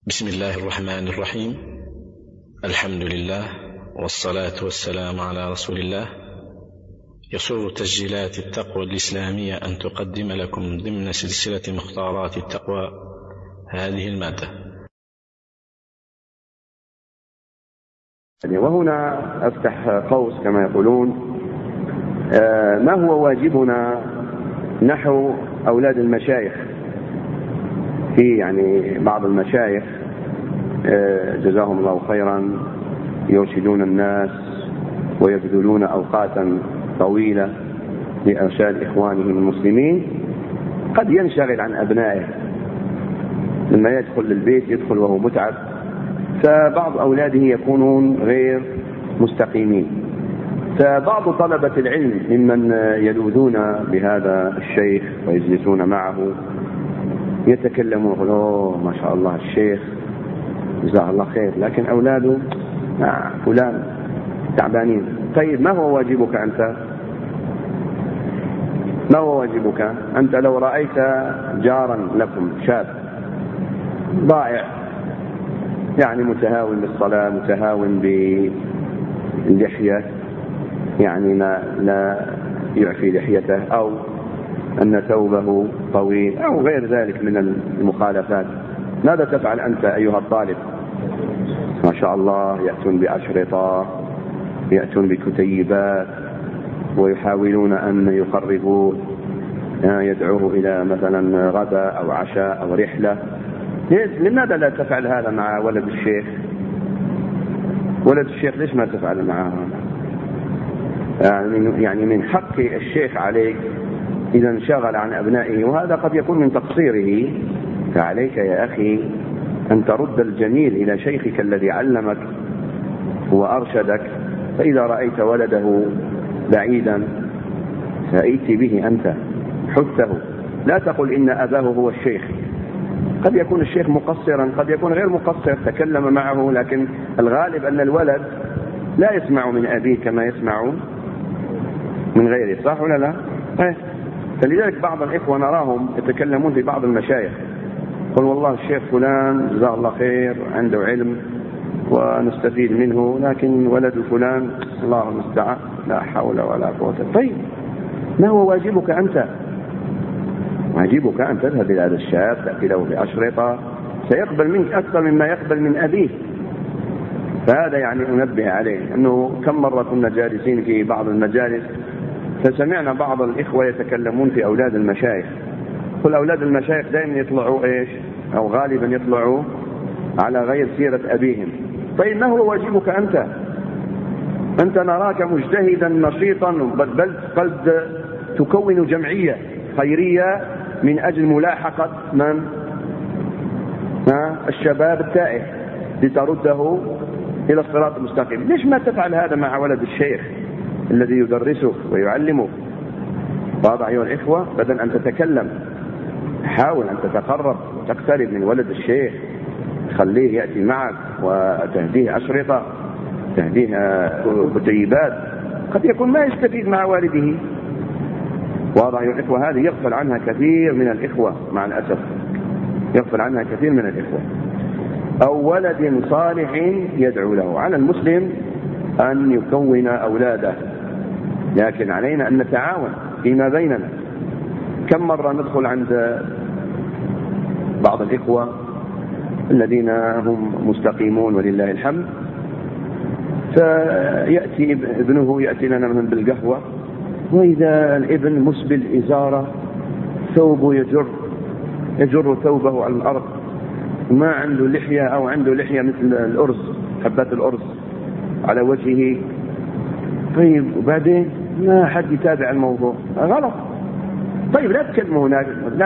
بسم الله الرحمن الرحيم. الحمد لله والصلاة والسلام على رسول الله. يسر تسجيلات التقوى الإسلامية أن تقدم لكم ضمن سلسلة مختارات التقوى هذه المادة. وهنا أفتح قوس كما يقولون: ما هو واجبنا نحو أولاد المشايخ؟ في بعض المشايخ جزاهم الله خيرا يرشدون الناس ويبذلون أوقاتا طويلة لإرشاد إخوانهم المسلمين، قد ينشغل عن أبنائه، لما يدخل للبيت يدخل وهو متعب، فبعض أولاده يكونون غير مستقيمين. فبعض طلبة العلم ممن يلوذون بهذا الشيخ ويجلسون معه يتكلمون يقولون: ما شاء الله الشيخ جزاه الله خير، لكن أولاده فلان تعبانين. طيب ما هو واجبك أنت؟ ما هو واجبك أنت لو رأيت جارا لكم شاب ضائع، متهاون بالصلاة، متهاون باللحية، لا يعفي لحيته، أو أن ثوبه طويل أو غير ذلك من المخالفات، ماذا تفعل أنت أيها الطالب؟ ما شاء الله يأتون بأشرطة، يأتون بكتيبات، ويحاولون أن يقربوا يدعوه إلى مثلا غداء أو عشاء أو رحلة. لماذا لا تفعل هذا مع ولد الشيخ؟ ولد الشيخ ليش ما تفعل معه؟ من حق الشيخ عليك إذا انشغل عن أبنائه، وهذا قد يكون من تقصيره، فعليك يا أخي أن ترد الجميل إلى شيخك الذي علمك وأرشدك. فإذا رأيت ولده بعيدا فأيت به أنت، حثه، لا تقل إن أباه هو الشيخ. قد يكون الشيخ مقصرا، قد يكون غير مقصر، تكلم معه، لكن الغالب أن الولد لا يسمع من أبيه كما يسمع من غيره، صح ولا لا؟ فلذلك بعض الإخوة نراهم يتكلمون في بعض المشايخ، قل والله الشيخ فلان جزاه الله خير عنده علم ونستفيد منه، لكن ولد فلان الله المستعان لا حول ولا قوة. طيب ما هو واجبك أنت؟ واجبك أن تذهب إلى هذا الشاب، تأتي له بأشرطة، سيقبل منك أكثر مما يقبل من أبيه. فهذا أنبه عليه، أنه كم مرة كنا جالسين في بعض المجالس فسمعنا بعض الإخوة يتكلمون في أولاد المشايخ. كل أولاد المشايخ دائما يطلعوا أو غالبا يطلعوا على غير سيرة أبيهم. طيب ما هو واجبك أنت؟ أنت نراك مجتهدا نشيطا، بل قد تكون جمعية خيرية من أجل ملاحقة الشباب التائه لترده إلى الصراط المستقيم. ليش ما تفعل هذا مع ولد الشيخ الذي يدرسه ويعلمه؟ واضح أيها الإخوة؟ بدل أن تتكلم حاول أن تتقرب وتقترب من ولد الشيخ، خليه يأتي معك وتهديه أشرطة، تهديه كتيبات، قد يكون ما يستفيد مع والده. واضح أيها الإخوة؟ هذه يغفل عنها كثير من الإخوة، مع الأسف يغفل عنها كثير من الإخوة. أو ولد صالح يدعو له. على المسلم أن يكون أولاده، لكن علينا أن نتعاون فيما بيننا. كم مرة ندخل عند بعض الإخوة الذين هم مستقيمون ولله الحمد، فيأتي ابنه يأتي لنا من بالقهوة، وإذا الابن مسبل إزارة، ثوبه يجر ثوبه على الأرض، ما عنده لحية أو عنده لحية مثل الأرز، حبات الأرز على وجهه. طيب وبعدين ما حد يتابع الموضوع، غلط. طيب لا تكلمه هناك،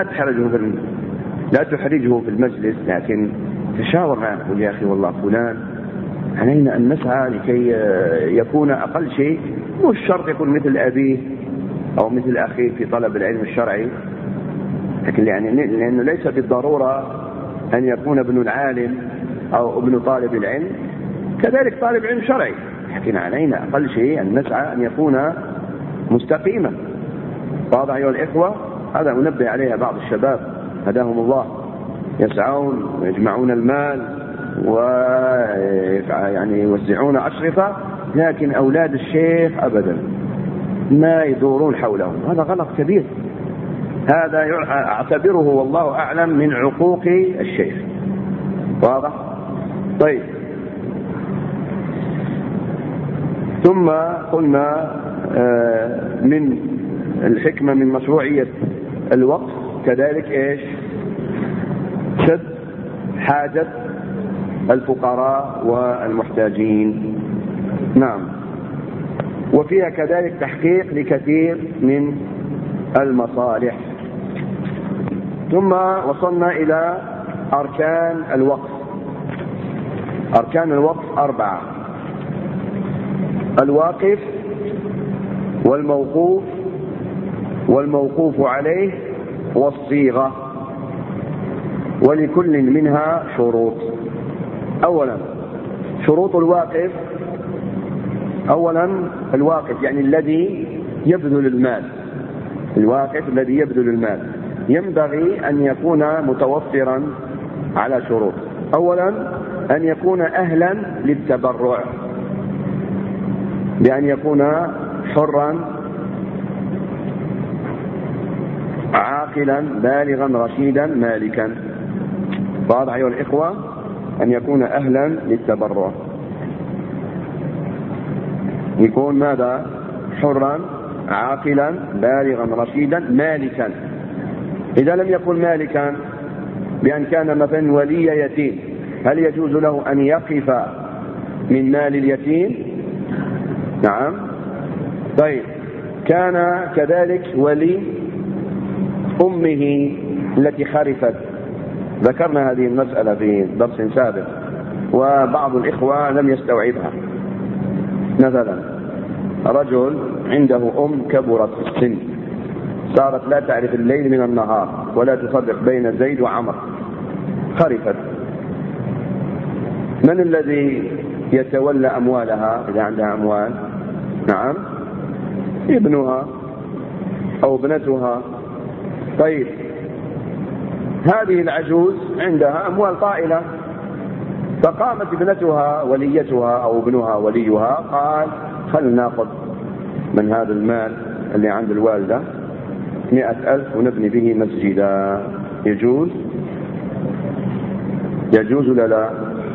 لا تحرجه في المجلس، لكن تشاور معه، قل يا أخي والله فلان علينا أن نسعى لكي يكون أقل شيء، مش شرط يكون مثل أبيه أو مثل أخيه في طلب العلم الشرعي، لكن لأنه ليس بالضرورة أن يكون ابن العالم أو ابن طالب العلم كذلك طالب علم شرعي، لكن علينا أقل شيء أن نسعى أن يكون مستقيما. واضح أيها الإخوة؟ هذا أنبه عليها بعض الشباب هداهم الله. يسعون ويجمعون المال ويعني يوزعون أشرطة، لكن أولاد الشيخ أبدا ما يدورون حولهم. هذا غلط كبير، هذا أعتبره والله أعلم من عقوق الشيخ. واضح؟ طيب، ثم قلنا من الحكمة من مشروعية الوقف كذلك إيش؟ سد حاجة الفقراء والمحتاجين. نعم، وفيها كذلك تحقيق لكثير من المصالح. ثم وصلنا إلى أركان الوقف. أركان الوقف 4: الواقف والموقوف والموقوف عليه والصيغة، ولكل منها شروط. أولا شروط الواقف. أولا الواقف يعني الذي يبذل المال، الواقف الذي يبذل المال ينبغي أن يكون متوفرا على شروط. أولا أن يكون أهلا للتبرع، بأن يكون حرا عاقلا بالغا رشيدا مالكا. واضح أيها الإخوة؟ أن يكون أهلا للتبرع، يكون ماذا؟ حرا عاقلا بالغا رشيدا مالكا. إذا لم يكن مالكا، بأن كان مثلا ولي يتيم، هل يجوز له أن يقف من مال اليتيم؟ نعم. طيب، كان كذلك ولي أمه التي خرفت، ذكرنا هذه المسألة في درس سابق وبعض الإخوة لم يستوعبها. مثلا رجل عنده أم كبرت في السن، صارت لا تعرف الليل من النهار ولا تفرق بين زيد وعمر، خرفت. من الذي يتولى أموالها إذا عندها أموال؟ نعم، ابنها أو ابنتها. طيب، هذه العجوز عندها أموال طائلة، فقامت ابنتها وليتها أو ابنها وليها قال خلنا ناخذ من هذا المال اللي عند الوالدة 100,000 ونبني به مسجدا. يجوز؟ يجوز ولا لا؟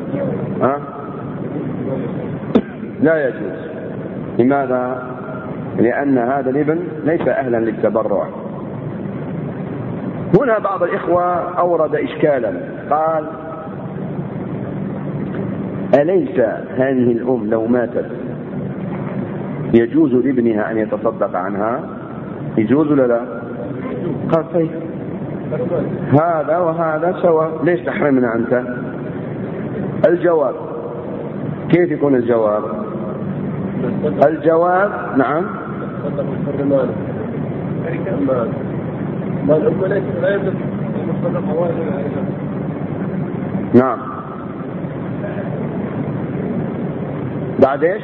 لا يجوز. لماذا؟ لأن هذا الابن ليس أهلا للتبرع. هنا بعض الإخوة أورد إشكالا، قال أليس هذه الأم لو ماتت يجوز لابنها أن يتصدق عنها؟ يجوز ولا لا؟ قال طيب هذا وهذا سواء، ليش تحرمنا أنت؟ الجواب كيف يكون الجواب؟ الجواب نعم، نعم. بعد ايش؟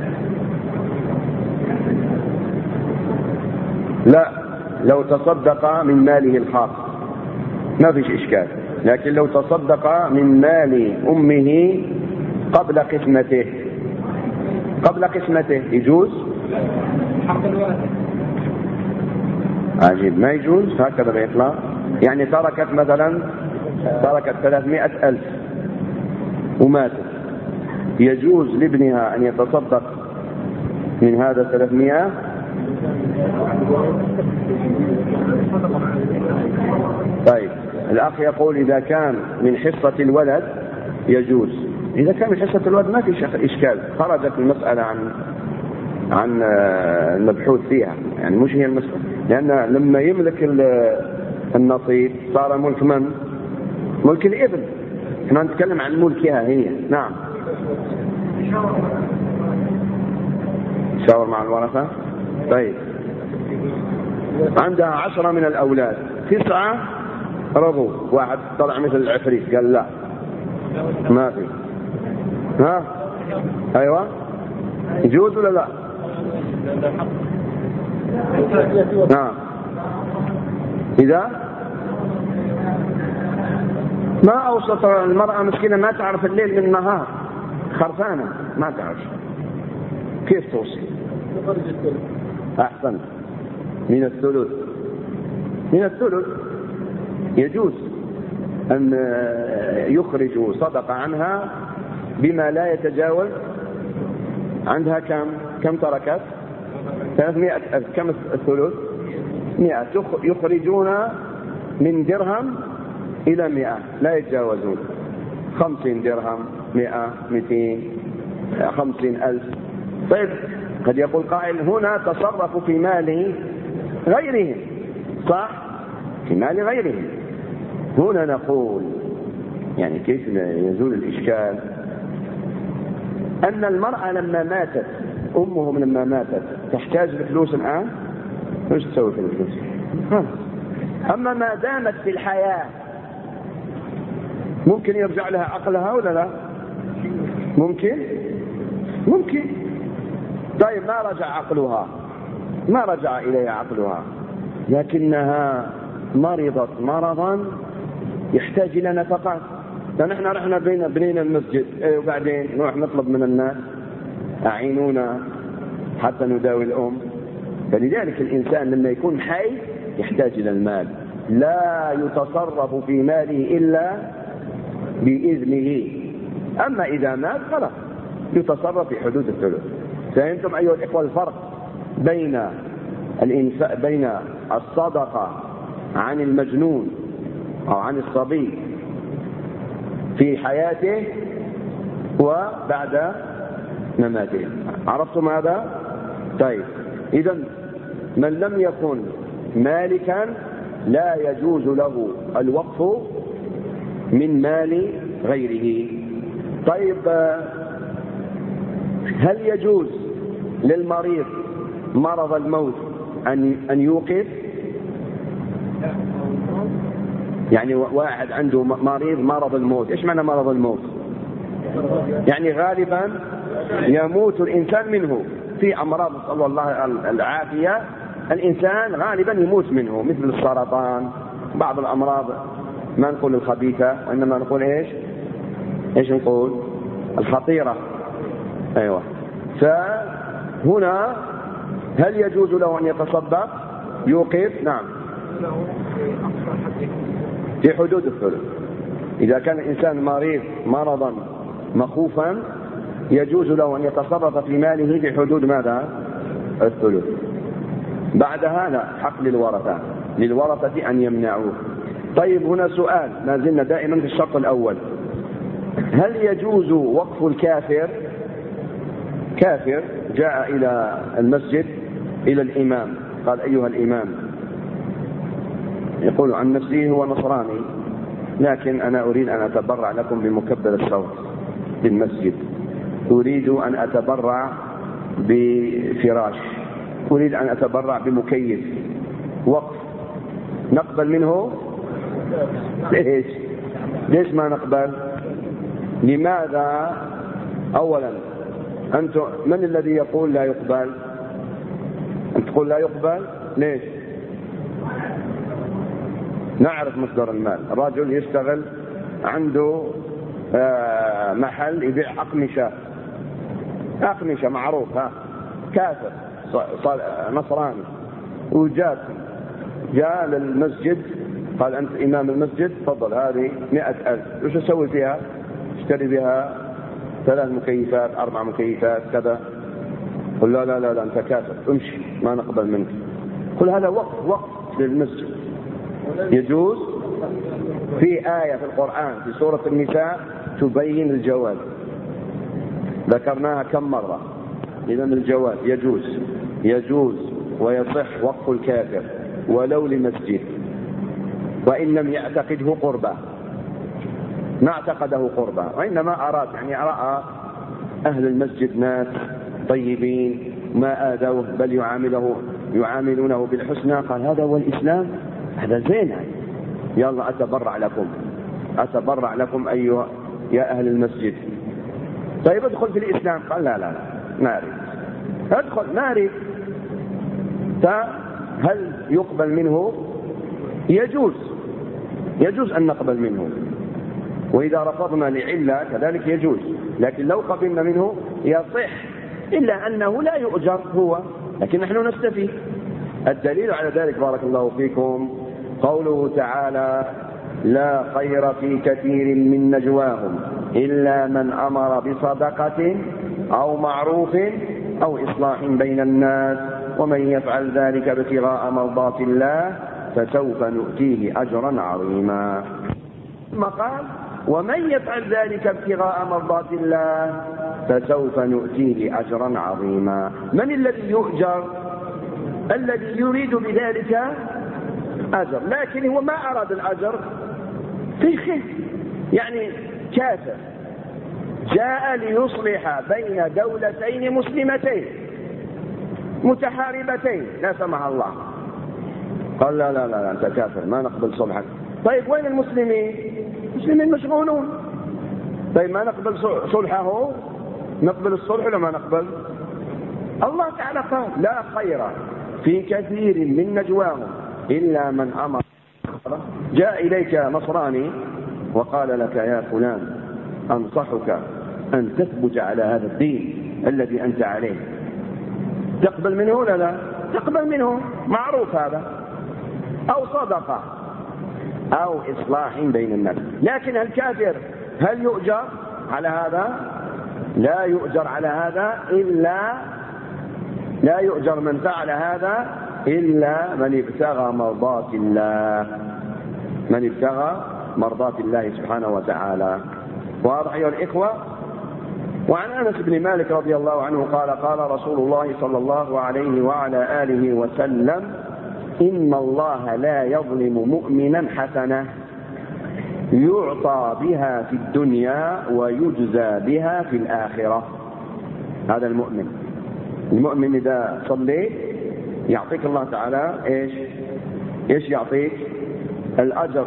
لا، لو تصدق من ماله الخاص ما فيش إشكال، لكن لو تصدق من مال أمه قبل قسمته، قبل قسمته يجوز؟ عجيب، ما يجوز هكذا بإطلاق. يعني تركت مثلا 300,000 وماتت، يجوز لابنها أن يتصدق من هذا 300؟ طيب، الأخ يقول إذا كان من حصة الولد يجوز. إذا كان من حصة الولد ما في إشكال، خرجت المسألة عن المبحوث فيها، يعني مش هي المسألة، لأن لما يملك النصيب صار ملك من؟ ملك الابن. احنا نتكلم عن ملكها هي. نعم. شاور مع الورثة. طيب، عندها 10 من الأولاد، 9 رضوا، واحد طلع مثل العفريت قال لا ما في. ها أيوة، يجوز ولا لا؟ نعم. إذا ما أوسط المرأة مسكينة ما تعرف الليل من النهار، خرفانة ما تعرف كيف توصي. أحسن، من الثلث. من الثلث يجوز أن يخرج صدقة عنها بما لا يتجاوز. عندها كم تركت؟ 300. كم الثلث؟ 100. يخرجون من درهم إلى 100 لا يتجاوزون. 50 درهم، 100، 200، 50,000. طيب قد يقول قائل هنا تصرفوا في مال غيرهم، صح؟ في مال غيرهم. هنا نقول يعني كيف يزول الإشكال؟ أن المرأة لما ماتت، أمهم لما ماتت تحتاج لفلوس الآن، ايش تسوي في الفلوس؟ أما ما دامت في الحياة ممكن يرجع لها عقلها ولا لا؟ ممكن. طيب ما رجع عقلها، ما رجع إليها عقلها، لكنها مرضت مرضا يحتاج إلى نفقات. فنحن رحنا بنينا المسجد وبعدين نروح نطلب من الناس أعينونا حتى نداوي الأم. فلذلك الإنسان لما يكون حي يحتاج إلى المال، لا يتصرف في ماله إلا بإذنه. أما إذا مات خلاص يتصرف في حدود الثلث. فهمتم أيها الإخوة الفرق بين الصدقة عن المجنون أو عن الصبي في حياته وبعد مماته؟ عرفتم هذا؟ طيب إذن من لم يكن مالكا لا يجوز له الوقف من مال غيره. طيب هل يجوز للمريض مرض الموت أن يوقف؟ يعني واحد عنده مرض الموت. إيش معنى مرض الموت؟ يعني غالبا يموت الإنسان منه. في أمراض نسأل الله العافية الإنسان غالبا يموت منه، مثل السرطان، بعض الأمراض ما نقول الخبيثة وإنما نقول إيش نقول؟ الخطيرة. أيوة. فهنا هل يجوز له أن يتصدق يوقف؟ نعم، في حدود الثلث. إذا كان الإنسان مريض مرضا مخوفا يجوز له أن يتصرف في ماله في حدود ماذا؟ الثلث. بعد هذا حق للورثة أن يمنعوه. طيب هنا سؤال، ما زلنا دائما في الشرط الأول، هل يجوز وقف الكافر؟ كافر جاء إلى المسجد إلى الإمام قال أيها الإمام، يقول عن نفسه هو نصراني لكن أنا أريد أن أتبرع لكم بمكبر الصوت للمسجد، أريد أن أتبرع بفراش، أريد أن أتبرع بمكيف، وقف، نقبل منه؟ ليش ما نقبل؟ لماذا؟ أولا أنتم من الذي يقول لا يقبل؟ أنت تقول لا يقبل ليش؟ نعرف مصدر المال. الرجل يشتغل عنده محل يبيع أقمشة معروف، كافر نصراني، وجاء للمسجد قال أنت إمام المسجد تفضل هذه 100,000، وش أسوي فيها؟ اشتري بها 3 مكيفات 4 مكيفات كذا. قل لا أنت كافر امشي ما نقبل منك. قل هذا وقف للمسجد يجوز. في آية في القرآن في سورة النساء تبين الجواز، ذكرناها كم مرة. إذن الجواز يجوز ويصح وقف الكافر ولو لمسجد، وإن لم يعتقده قربا، ما اعتقده قربا وإنما أراد يعني رأى أهل المسجد ناس طيبين ما آذوه بل يعاملونه بالحسنى، قال هذا هو الإسلام، هذا زين، يلا أتبرع لكم أيها يا أهل المسجد. طيب ادخل في الإسلام، قال لا ما أريد ادخل ما أريد. فهل يقبل منه؟ يجوز أن نقبل منه، وإذا رفضنا لعلة كذلك يجوز، لكن لو قبلنا منه يصح، إلا أنه لا يؤجر هو، لكن نحن نستفيد. الدليل على ذلك بارك الله فيكم قوله تعالى: لا خير في كثير من نجواهم إلا من أمر بصدقة أو معروف أو إصلاح بين الناس ومن يفعل ذلك ابتغاء مرضات الله فسوف نؤتيه أجرا عظيما. ثم قال: ومن يفعل ذلك ابتغاء مرضات الله فسوف نؤتيه أجرا عظيما. من الذي يؤجر؟ الذي يريد بذلك أجر، لكن هو ما أراد الأجر في خير، يعني كافر جاء ليصلح بين دولتين مسلمتين متحاربتين لا سمح الله، قال لا لا لا أنت كافر ما نقبل صلحك. طيب وين المسلمين؟ المسلمين مشغولون. طيب ما نقبل صلحه، نقبل الصلح ولا ما نقبل؟ الله تعالى قال: لا خير في كثير من نجواهم إلا من أمر. جاء إليك نصراني وقال لك: يا فلان أنصحك أن تثبت على هذا الدين الذي أنت عليه، تقبل منه ولا لا؟ تقبل منه، معروف هذا، أو صدقة أو إصلاح بين الناس. لكن الكافر هل يؤجر على هذا؟ لا يؤجر على هذا، إلا لا يؤجر من فعل هذا إلا من ابتغى مرضات الله، من ابتغى مرضات الله سبحانه وتعالى. واضح أيها الإخوة؟ وعن أنس بن مالك رضي الله عنه قال: قال رسول الله صلى الله عليه وعلى آله وسلم: إن الله لا يظلم مؤمنا حسنة يعطى بها في الدنيا ويجزى بها في الآخرة. هذا المؤمن إذا صليت يعطيك الله تعالى إيش يعطيك؟ الأجر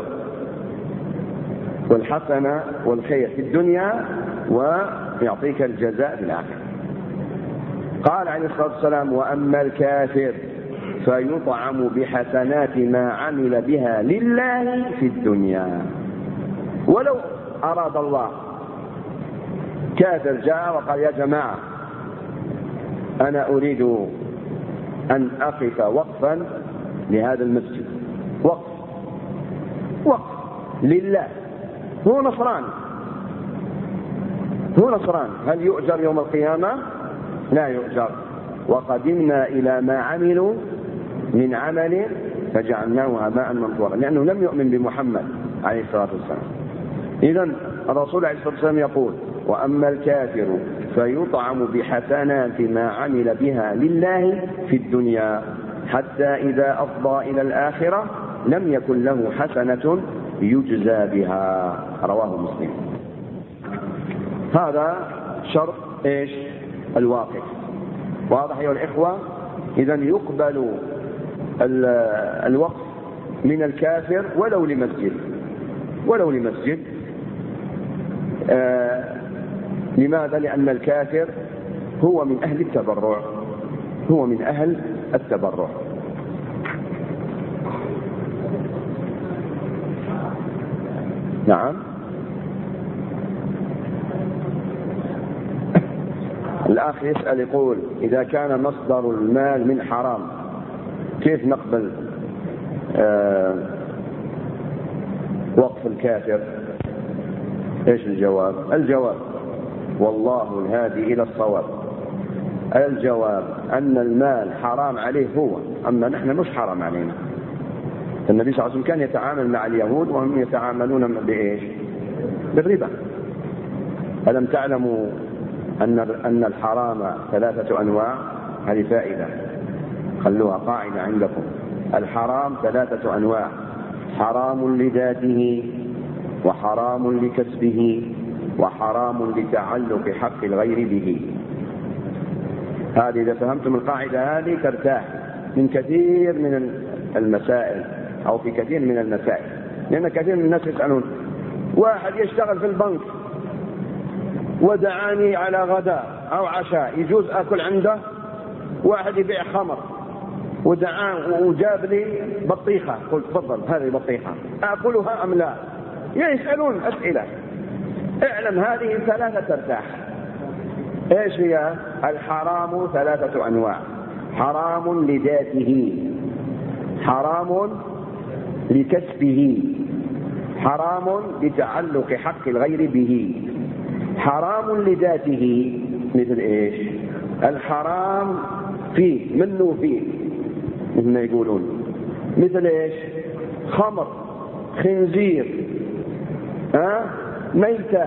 والحسنة والخير في الدنيا، ويعطيك الجزاء في الآخرة. قال عليه الصلاة والسلام: وأما الكافر فيطعم بحسنات ما عمل بها لله في الدنيا. ولو أراد الله، كافر جاء وقال: يا جماعة أنا أريد أن أقف وقفا لهذا المسجد، وقف لله، هو نصراني، هل يؤجر يوم القيامة؟ لا يؤجر. وقدمنا إلى ما عملوا من عمل فجعلناه هباء منثورا، لأنه لم يؤمن بمحمد عليه الصلاة والسلام. إذن الرسول عليه الصلاة والسلام يقول: وأما الكافر فيطعم بحسنات ما عمل بها لله في الدنيا حتى إذا أفضى إلى الآخرة لم يكن له حسنة يجزى بها. رواه مسلم. هذا شرط الواقف. واضح أيها الإخوة؟ إذن يقبل الوقف من الكافر ولو لمسجد. لماذا؟ لأن الكافر هو من أهل التبرع، نعم. الأخ يسأل يقول: إذا كان مصدر المال من حرام كيف نقبل وقف الكافر؟ ايش الجواب؟ الجواب والله الهادي إلى الصواب. الجواب أن المال حرام عليه هو، أما نحن مش حرام علينا. النبي صلى الله عليه وسلم كان يتعامل مع اليهود وهم يتعاملون بإيش؟ بالربا. ألم تعلموا أن الحرام 3 أنواع؟ هذه فائدة خلوها قاعدة عندكم. الحرام 3 أنواع: حرام لذاته، وحرام لكسبه، وحرام لتعلق حق الغير به. هذه إذا فهمتم القاعدة هذه ترتاح من كثير من المسائل، أو في كثير من المسائل. لأن كثير من الناس يسألون: واحد يشتغل في البنك ودعاني على غداء أو عشاء، يجوز أكل عنده؟ واحد يبيع خمر وجاب لي بطيخة، قلت تفضل هذه بطيخة، أكلها أم لا؟ يسألون أسئلة. اعلم هذه الثلاثة ترتاح. ايش هي؟ الحرام 3 أنواع: حرام لذاته، حرام لكسبه، حرام لتعلق حق الغير به. حرام لذاته مثل ايش؟ الحرام فيه منه فيه مثل ما يقولون، مثل ايش؟ خمر، خنزير، ميتة.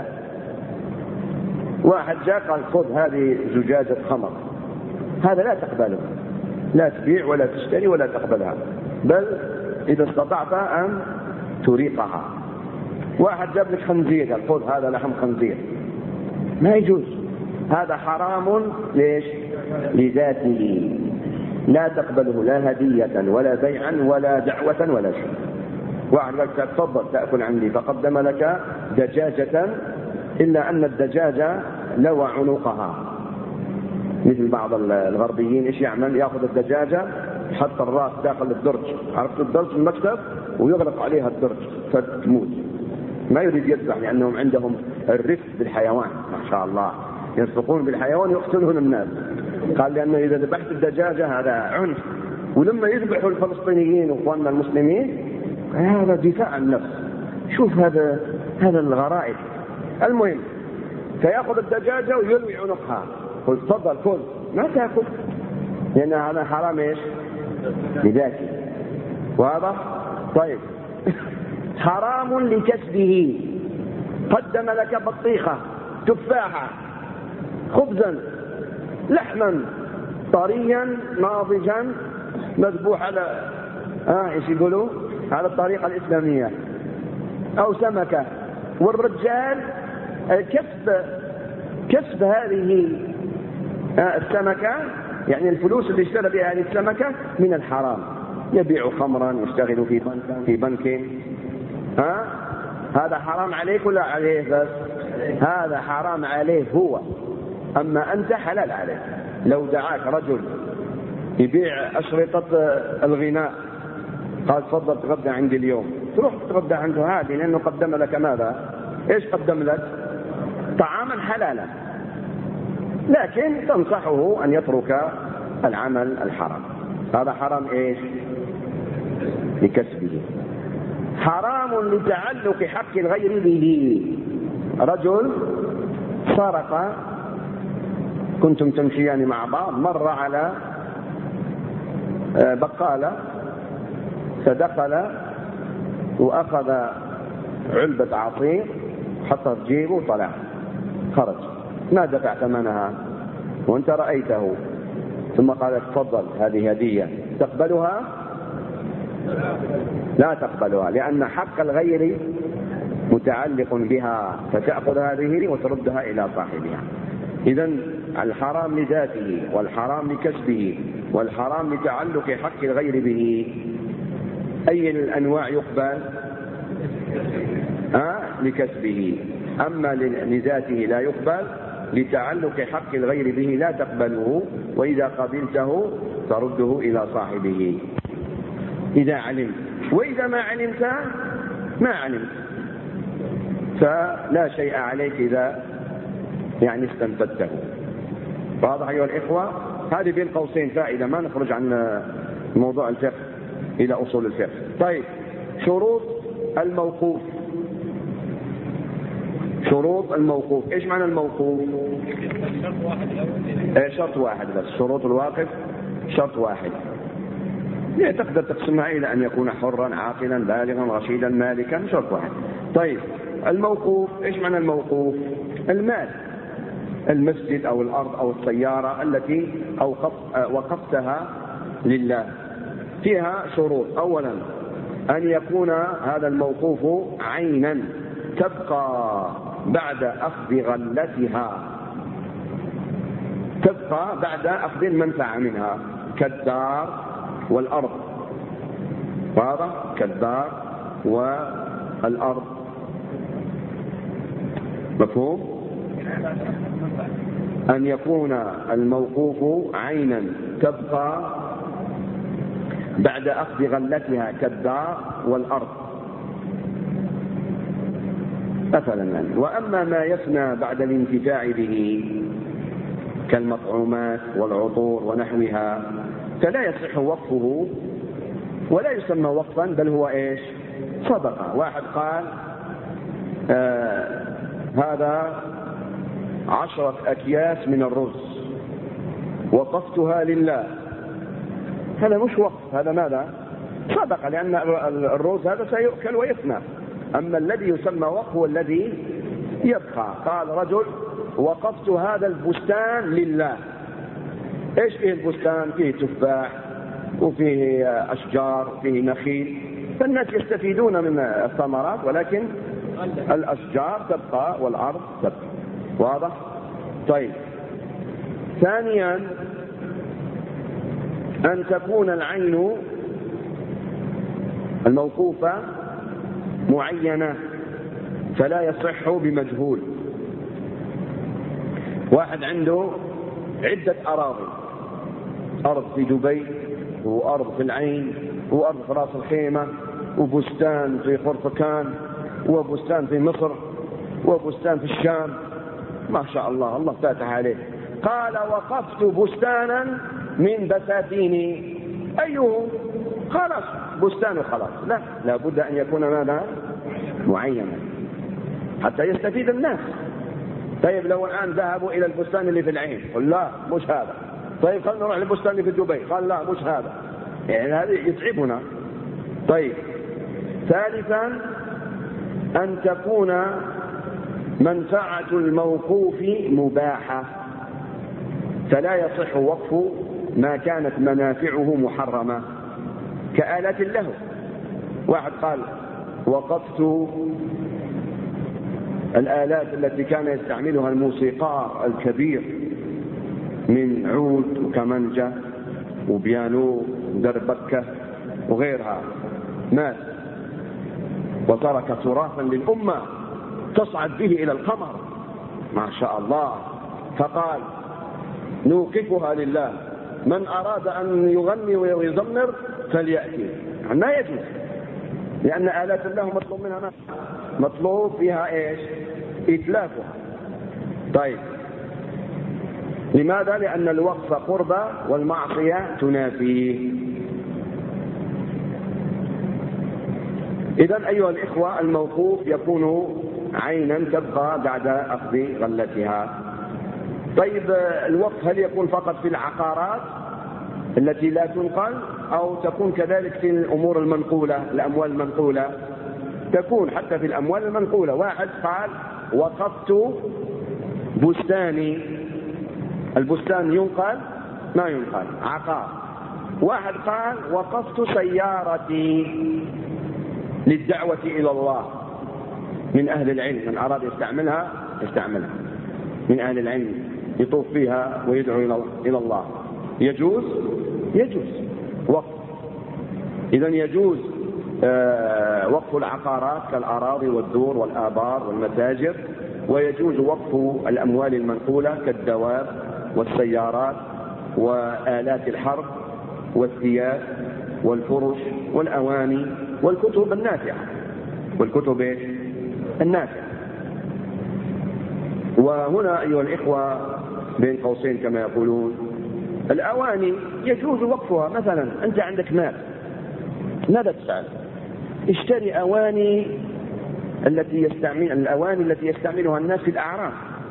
واحد جاء قال خذ هذه زجاجة خمر، هذا لا تقبله، لا تبيع ولا تشتري ولا تقبلها، بل إذا استطعت أن تريقها. واحد جاب لك خنزير قال خذ هذا لحم خنزير، ما يجوز، هذا حرام. ليش؟ لذاته، لا تقبله لا هدية ولا بيعا ولا دعوة ولا شيء. واحد قال تفضل تأكل عندي، فقدم لك دجاجة، إلا أن الدجاجة لوى عنقها، مثل بعض الغربيين ايش يعمل؟ ياخذ الدجاجة يحط الراس داخل الدرج، عرفت الدرج المكتب، ويغلق عليها الدرج فتموت. ما يريد يذبح لأنهم عندهم الرفق بالحيوان، ما شاء الله يرفقون بالحيوان يقتلون الناس. قال لأنه إذا ذبحت الدجاجة هذا عنف، ولما يذبحوا الفلسطينيين واخواننا المسلمين هذا دفاع عن النفس. شوف هذا الغرائب. المهم فيأخذ الدجاجة ويلوي عنقها، قل تفضل كل، ما تأكل، لأن هذا حرام ايش؟ لذاته. واضح؟ طيب. حرام لكسبه، قدم لك بطيخة، تفاحة، خبزا، لحما طريا ناضجا مذبوح على ايش يقولوا على الطريقة الإسلامية، أو سمكة، والرجال كسب هذه السمكة، يعني الفلوس اللي اشترى بها هذه السمكة من الحرام، يبيع خمرا، يشتغل في بنك. هذا حرام عليك ولا عليه؟ بس هذا حرام عليه هو، أما أنت حلال عليك. لو دعاك رجل يبيع أشرطة الغناء قال تفضل تغدى عندي اليوم، تروح تغدى عنده عادي، لأنه قدم لك ماذا؟ إيش قدم لك؟ طعاما حلالا، لكن تنصحه أن يترك العمل الحرام. هذا حرام إيش؟ لكسبه. حرام لتعلق حق الغير به. رجل سرق، كنتم تمشيان مع بعض، مر على بقالة فدخل وأخذ علبة عصير حطها في جيبه وطلع خرج، ما دفع ثمنها وانت رأيته، ثم قال تفضل هذه هدية، تقبلها؟ لا تقبلها، لأن حق الغير متعلق بها، فتأخذ هذه وتردها إلى صاحبها. إذن الحرام لذاته، والحرام لكسبه، والحرام لتعلق حق الغير به. أي الأنواع يقبل؟ لكسبه. أما لذاته لا يقبل، لتعلق حق الغير به لا تقبله، وإذا قبلته ترده إلى صاحبه إذا علمت. وإذا ما علمت ما علمت، فلا شيء عليك إذا استنفدته. واضح أيها الإخوة؟ هذه بين قوسين فائدة، ما نخرج عن موضوع الفقه إلى أصول الفقه. طيب، شروط الموقوف. شروط الموقوف، إيش معنى الموقوف؟ شرط واحد بس. شروط الواقف شرط واحد، تقدر تقسمها إلى أن يكون حرا عاقلا بالغا رشيدا مالكا، شرط واحد. طيب، الموقوف، إيش معنى الموقوف؟ المال، المسجد أو الأرض أو السيارة التي وقفتها لله، فيها شروط. أولا أن يكون هذا الموقوف عينا تبقى بعد أخذ غلتها، تبقى بعد أخذ المنفعة منها، كالدار والأرض. واضح؟ كالدار والأرض، مفهوم؟ أن يكون الموقوف عينا تبقى بعد أخذ غلتها، كالدار والأرض. مثلا يعني. وأما ما يفنى بعد الانتفاع به كالمطعومات والعطور ونحوها فلا يصح وقفه ولا يسمى وقفا، بل هو إيش؟ صدقة. واحد قال هذا 10 أكياس من الرز وقفتها لله، هذا مش وقف، هذا ماذا؟ صدقة، لأن الرز هذا سيؤكل ويفنى. أما الذي يسمى وقف هو الذي يبقى. قال رجل وقفت هذا البستان لله. إيش فيه البستان؟ فيه تفاح وفيه أشجار وفيه نخيل، فالناس يستفيدون من الثمرات، ولكن الأشجار تبقى والأرض تبقى. واضح؟ طيب. ثانيا أن تكون العين الموقوفة معينة فلا يصح بمجهول. واحد عنده عدة أراضي، أرض في دبي وأرض في العين وأرض في راس الخيمة وبستان في خرفكان وبستان في مصر وبستان في الشام، ما شاء الله، الله فاتح عليه. قال وقفت بستانا من بساتيني، أيه؟ خلاص بستان خلاص. لا، لابد أن يكون ماذا؟ معينا حتى يستفيد الناس. طيب لو الآن ذهبوا إلى البستان اللي في العين، قل لا مش هذا. طيب خلنا نروح للبستان اللي في دبي، قال لا مش هذا. يعني هذا يتعبنا. طيب. ثالثا أن تكون منفعة الموقوف مباحة، فلا يصح وقف ما كانت منافعه محرمة كآلات اللهو. واحد قال وقفت الآلات التي كان يستعملها الموسيقار الكبير من عود وكمنجة وبيانو ودربكة وغيرها، مات وترك تراثا للأمة تصعد به إلى القمر، ما شاء الله. فقال نوقفها لله، من أراد أن يغني ويزمر فليأتي. ما يجوز، لأن آلات الله مطلوب منها ما؟ مطلوب فيها إيش؟ إتلافها. طيب. لماذا؟ لأن الوقف قربة والمعصية تنافيه. إذن أيها الإخوة الموقوف يكون عينا تبقى بعد أخذ غلتها. طيب الوقف هل يكون فقط في العقارات التي لا تنقل، أو تكون كذلك في الأمور المنقولة، الأموال المنقولة؟ تكون حتى في الأموال المنقولة. واحد قال وقفت بستاني، البستان ينقل ما ينقل؟ عقار. واحد قال وقفت سيارتي للدعوة إلى الله، من أهل العلم من أراد يستعملها يستعملها، من أهل العلم يطوف فيها ويدعو إلى الله، يجوز؟ يجوز وقف. إذن يجوز وقف العقارات كالأراضي والدور والآبار والمتاجر، ويجوز وقف الأموال المنقولة كالدواب والسيارات وآلات الحرب والثياب والفرش والأواني والكتب النافعة، والكتب النافعة. وهنا أيها الإخوة بين قوسين كما يقولون، الأواني يجوز وقفها. مثلا أنت عندك مال، ماذا تفعل؟ اشتري أواني الأواني التي يستعملها الناس في الأعراس،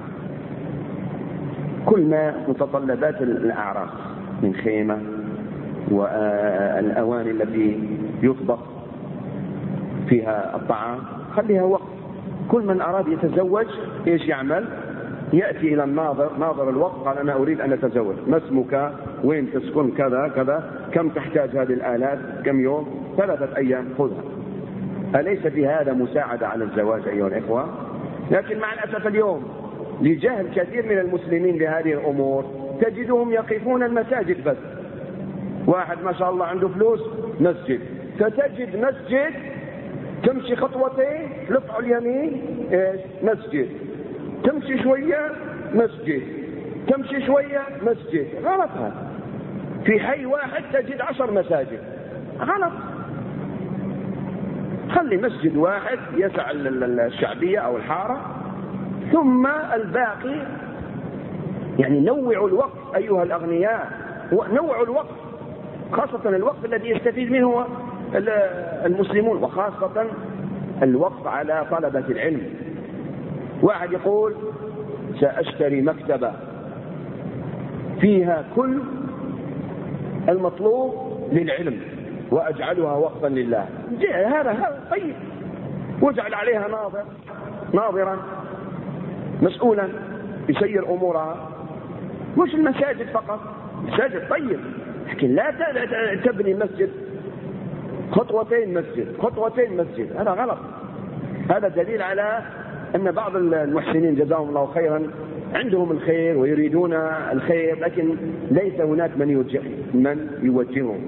كل ما متطلبات الأعراس من خيمة والأواني التي يطبخ فيها الطعام، خليها وقف. كل من أراد يتزوج إيش يعمل؟ يأتي إلى ناظر الوقف، قال أنا أريد أن أتزوج، ما اسمك؟ وين تسكن؟ كذا كذا، كم تحتاج هذه الآلات؟ كم يوم؟ 3 أيام، خذها. أليس في هذا مساعدة على الزواج أيها الإخوة؟ لكن مع الأسف اليوم لجهل كثير من المسلمين بهذه الأمور تجدهم يقفون المساجد بس. واحد ما شاء الله عنده فلوس، مسجد، فتجد مسجد تمشي خطوتين تلف على اليمين إيش؟ مسجد، تمشي شوية مسجد، تمشي شوية مسجد. غلط هذا. في حي واحد تجد 10 مساجد، غلط. خلي مسجد واحد يسع الشعبية أو الحارة، ثم الباقي يعني نوعوا الوقف أيها الأغنياء، نوعوا الوقف، خاصة الوقف الذي يستفيد منه المسلمون، وخاصة الوقف على طلبة العلم. واحد يقول سأشتري مكتبة فيها كل المطلوب للعلم وأجعلها وقفا لله، هذا طيب، واجعل عليها ناظرا مسؤولا يسير أمورها، مش المساجد فقط، مساجد طيب، لكن لا تبني مسجد خطوتين مسجد، هذا غلط. هذا دليل على أن بعض المحسنين جزاهم الله خيرا عندهم الخير ويريدون الخير، لكن ليس هناك من يوجههم.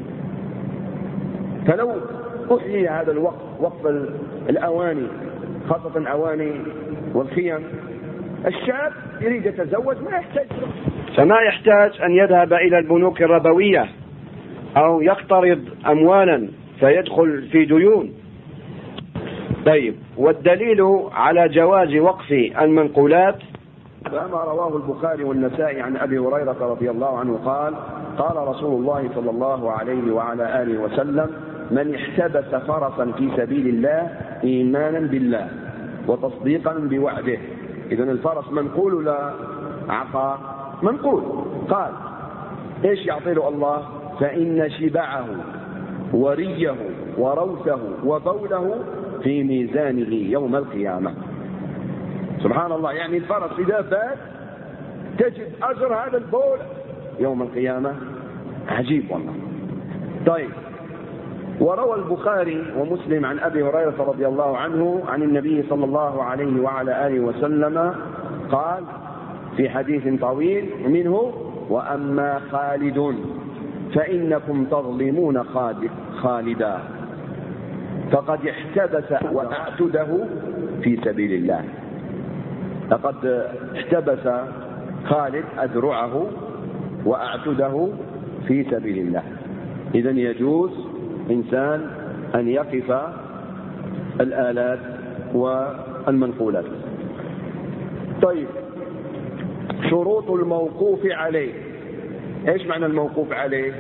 فلو أحيي هذا الوقف، وقف الأواني، خاصة الأواني والخيم، الشاب يريد يتزوج فما يحتاج أن يذهب إلى البنوك الربوية أو يقترض أموالا فيدخل في ديون. طيب، والدليل على جواز وقف المنقولات ما رواه البخاري والنسائي عن أبي هريرة رضي الله عنه قال: قال رسول الله صلى الله عليه وعلى آله وسلم: من احتبس فرسا في سبيل الله إيمانا بالله وتصديقا بوعده. إذن الفرس منقول ولا عقار؟ منقول. قال إيش يعطي له الله؟ فإن شبعه وريه وروثه وبوله في ميزانه يوم القيامة. سبحان الله، يعني الفرس إذا فات تجد أجر هذا البول يوم القيامة. عجيب والله. طيب، وروى البخاري ومسلم عن أبي هريرة رضي الله عنه عن النبي صلى الله عليه وعلى آله وسلم قال في حديث طويل منه: وأما خالد فإنكم تظلمون خالدا فقد احتبس وأعتده في سبيل الله. لقد احتبس خالد أذرعه وأعتده في سبيل الله. إذن يجوز إنسان أن يقف الآلات والمنقولات. طيب، شروط الموقوف عليه. إيش معنى الموقوف عليه؟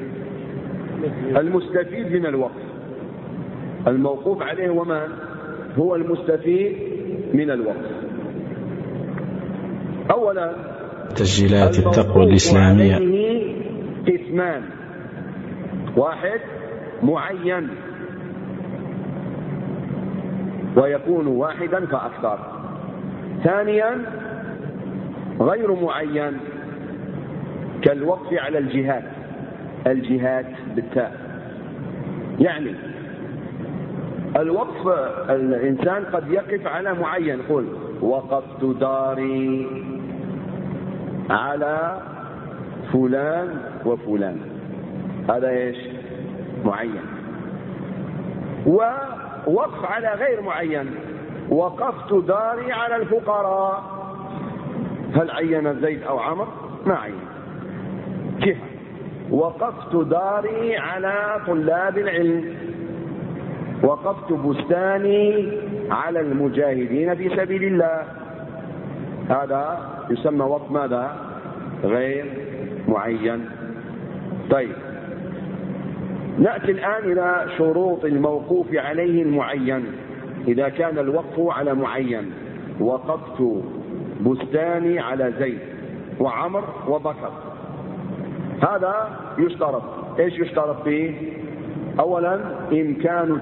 المستفيد من الوقف. الموقوف عليه ومن هو المستفيد من الوقف؟ أولا، تسجيلات التقوى الإسلامية قسمان: واحد معين ويكون واحدا فأكثر. ثانيا غير معين كالوقف على الجهات بالتاء. يعني الوقف الإنسان قد يقف على معين، قل وقفت داري على فلان وفلان، هذا ايش؟ معين. ووقف على غير معين: وقفت داري على الفقراء، هل عين زيد أو عمر؟ ما عين. كيف؟ وقفت داري على طلاب العلم، وقفت بستاني على المجاهدين في سبيل الله، هذا يسمى وقف ماذا؟ غير معين. طيب، نأتي الآن إلى شروط الموقوف عليه المعين. إذا كان الوقف على معين: وقفت بستاني على زيد وعمر وبكر، هذا يشترط. إيش يشترط فيه؟ أولا إمكان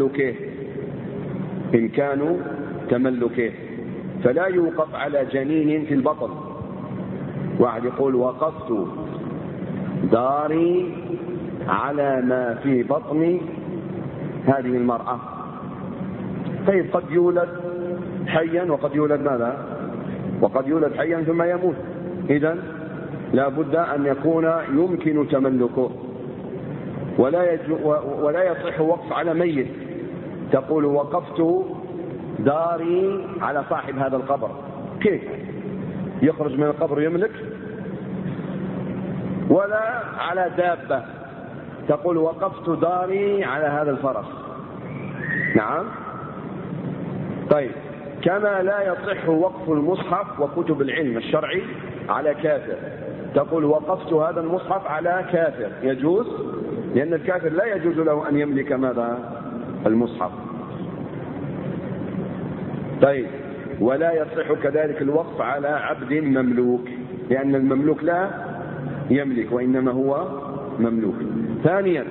تملكه، فلا يوقف على جنين في البطن. واحد يقول وقفت داري على ما في بطن هذه المرأة. طيب، قد يولد حيا وقد يولد ماذا؟ وقد يولد حيا ثم يموت. إذن لا بد أن يكون يمكن تملكه، ولا يصح وقف على ميت. تقول وقفت داري على صاحب هذا القبر، كيف يخرج من القبر يملك؟ ولا على دابة تقول وقفت داري على هذا الفرس، نعم. طيب، كما لا يصح وقف المصحف وكتب العلم الشرعي على كافر. تقول وقفت هذا المصحف على كافر، يجوز؟ لأن الكافر لا يجوز له أن يملك ماذا؟ المصحف. طيب، ولا يصح كذلك الوقف على عبد مملوك، لأن المملوك لا يملك وإنما هو مملوك. ثانيا،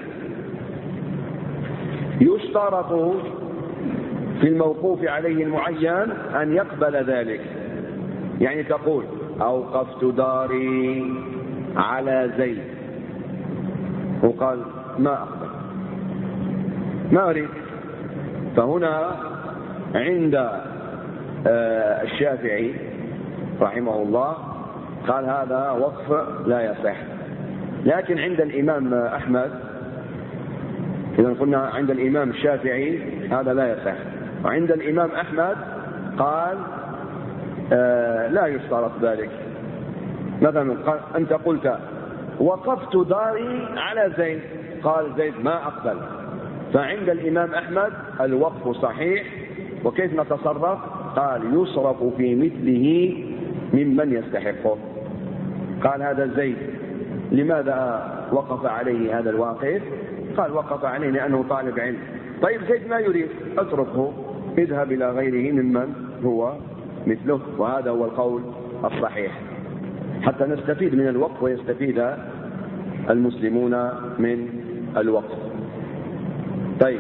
يشترط في الموقوف عليه المعين أن يقبل ذلك. يعني تقول أوقفت داري على زيد، وقال ما أقبل، ما أريد. فهنا عند الشافعي رحمه الله قال هذا وقف لا يصح. لكن عند الإمام أحمد، إذا قلنا عند الإمام الشافعي هذا لا يصح، وعند الإمام أحمد قال لا يشترط ذلك. مثلا أنت قلت وقفت داري على زيد، قال زيد ما أقبل، فعند الإمام أحمد الوقف صحيح. وكيف نتصرف؟ قال يصرف في مثله ممن يستحقه. قال هذا زيد لماذا وقف عليه هذا الواقف؟ قال وقف عليه لأنه طالب علم. طيب زيد ما يريد، اتركه، اذهب إلى غيره ممن هو مثله. وهذا هو القول الصحيح حتى نستفيد من الوقف ويستفيد المسلمون من الوقف. طيب،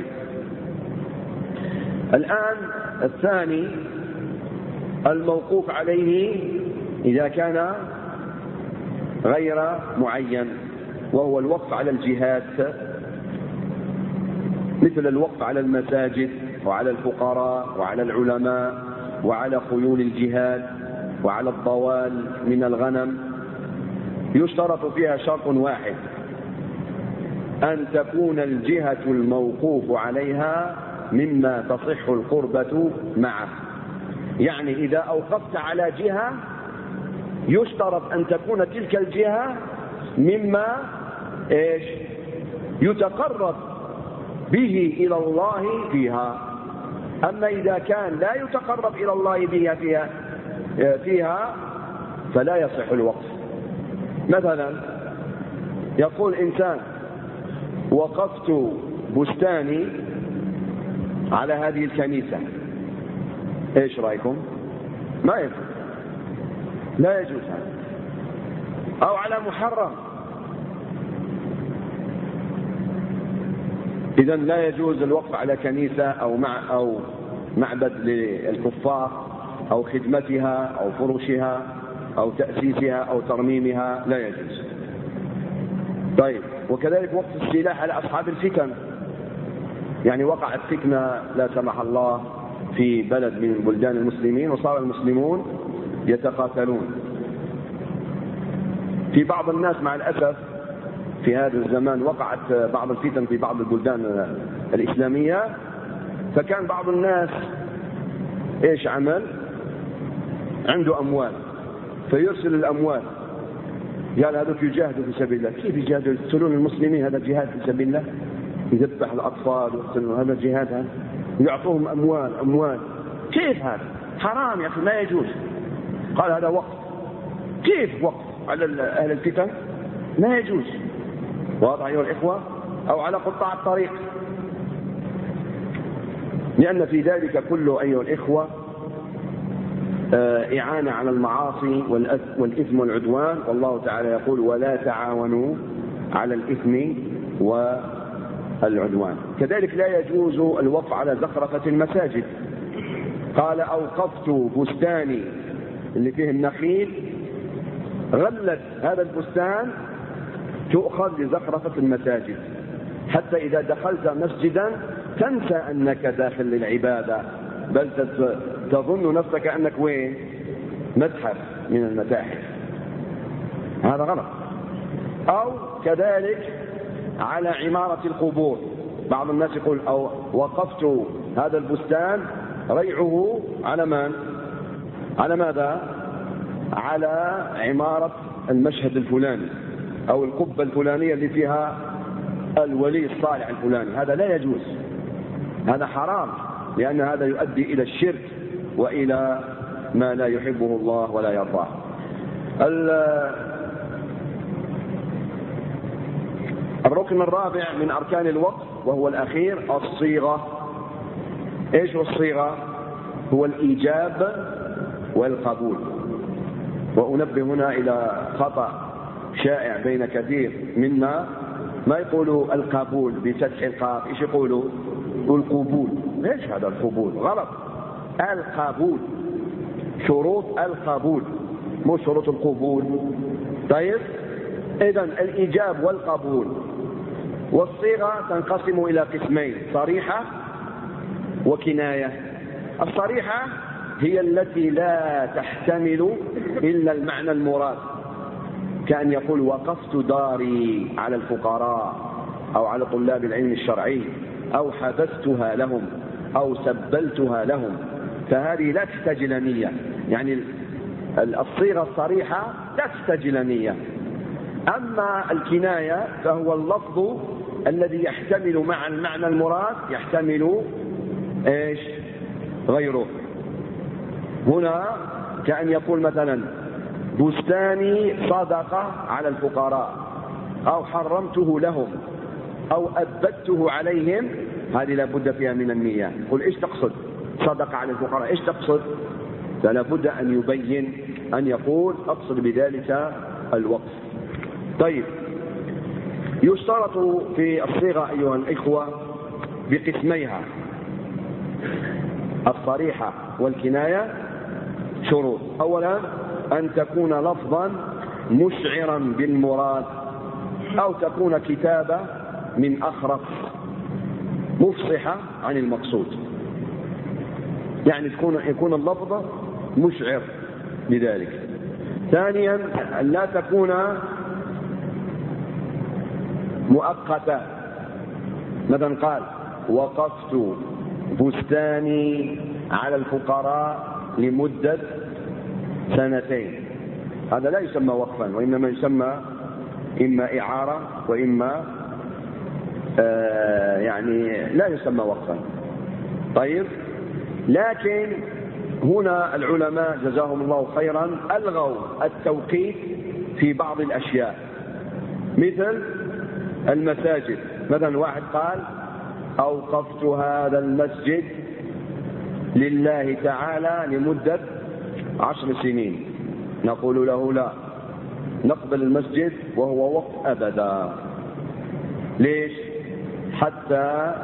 الآن الثاني الموقوف عليه إذا كان غير معين، وهو الوقف على الجهات، مثل الوقف على المساجد وعلى الفقراء وعلى العلماء وعلى خيول الجهاد وعلى الضوال من الغنم. يشترط فيها شرط واحد، أن تكون الجهة الموقوف عليها مما تصح القربة معه. يعني إذا أوقفت على جهة يشترط أن تكون تلك الجهة مما يتقرب به إلى الله فيها. أما إذا كان لا يتقرب إلى الله بها فيها فلا يصح الوقف. مثلا يقول إنسان وقفت بستاني على هذه الكنيسة، ايش رأيكم؟ ما يجوز، لا يجوز هذا. أو على محرم، إذن لا يجوز الوقف على كنيسة أو معبد للكفار أو خدمتها أو فرشها أو تأسيسها أو ترميمها، لا يجوز. طيب، وكذلك وقف السلاح على أصحاب الفتن. يعني وقعت فتنة لا سمح الله في بلد من بلدان المسلمين وصار المسلمون يتقاتلون. في بعض الناس مع الأسف في هذا الزمان وقعت بعض الفتن في بعض البلدان الإسلامية، فكان بعض الناس ايش عمل؟ عنده أموال فيرسل الأموال، قال هذوك يجاهدوا في سبيل الله. كيف يجاهدوا؟ يقتلون المسلمين، هذا جهاد في سبيل الله؟ يذبح الأطفال ويقتلون، هذا جهاد؟ هذا يعطوهم أموال. كيف هذا؟ حرام يا أخي، ما يجوز. قال هذا وقف. كيف وقف على أهل الفتن؟ ما يجوز. واضح أيها الإخوة؟ أو على قطاع الطريق، لأن في ذلك كله أيها الإخوة إعانة على المعاصي والإثم والعدوان. والله تعالى يقول ولا تعاونوا على الإثم والعدوان. كذلك لا يجوز الوقف على زخرفة المساجد. قال أوقفت بستاني اللي فيه النخيل، غلت هذا البستان تؤخذ لزخرفة المساجد، حتى إذا دخلت مسجدا تنسى أنك داخل للعبادة، بل تظن نفسك أنك وين؟ متحف من المتاحف. هذا غلط. أو كذلك على عمارة القبور. بعض الناس يقول أو وقفت هذا البستان ريعه على من؟ على ماذا؟ على عمارة المشهد الفلاني أو القبة الفلانية اللي فيها الولي الصالح الفلاني. هذا لا يجوز. هذا حرام، لأن هذا يؤدي إلى الشرك وإلى ما لا يحبه الله ولا يرضاه. الركن الرابع من أركان الوقف وهو الأخير الصيغة. إيش هو الصيغة؟ هو الإيجاب والقبول. وأنبه هنا إلى خطأ شائع بين كثير منا، ما يقولوا القبول بفتح القاف، إيش يقولوا؟ القبول. إيش هذا القبول؟ غلط. القبول، شروط القبول مو شروط القبول. طيب، إذن الإيجاب والقبول. والصيغة تنقسم إلى قسمين: صريحة وكناية. الصريحة هي التي لا تحتمل إلا المعنى المراد، كأن يقول وقفت داري على الفقراء أو على طلاب العلم الشرعي، أو حبستها لهم أو سبلتها لهم، فهذه لا تحتاج إلى نية. يعني الصيغة الصريحة لا تحتاج إلى نية. أما الكناية فهو اللفظ الذي يحتمل مع المعنى المراد يحتمل إيش؟ غيره. هنا كأن يقول مثلا بستاني صدقة على الفقراء، أو حرمته لهم، أو أبدته عليهم، هذه لابد فيها من النية. قل إيش تقصد؟ صدقة على الفقراء، إيش تقصد؟ فلا بد أن يبين، أن يقول أقصد بذلك الوقف. طيب، يشترط في الصيغة أيها الإخوة بقسميها الصريحة والكناية شروط. أولا أن تكون لفظا مشعرا بالمراد، أو تكون كتابة من أخرق مفصحة عن المقصود، يعني يكون اللفظ مشعر بذلك. ثانيا أن لا تكون مؤقتة، مثلا قال وقفت بستاني على الفقراء لمدة 2 سنين، هذا لا يسمى وقفا، وإنما يسمى إما إعارة وإما يعني لا يسمى وقفا. طيب، لكن هنا العلماء جزاهم الله خيرا ألغوا التوقيت في بعض الأشياء، مثل المساجد. مثلا واحد قال أوقفت هذا المسجد لله تعالى لمدة 10 سنين، نقول له لا، نقبل المسجد وهو وقف أبدا. ليش؟ حتى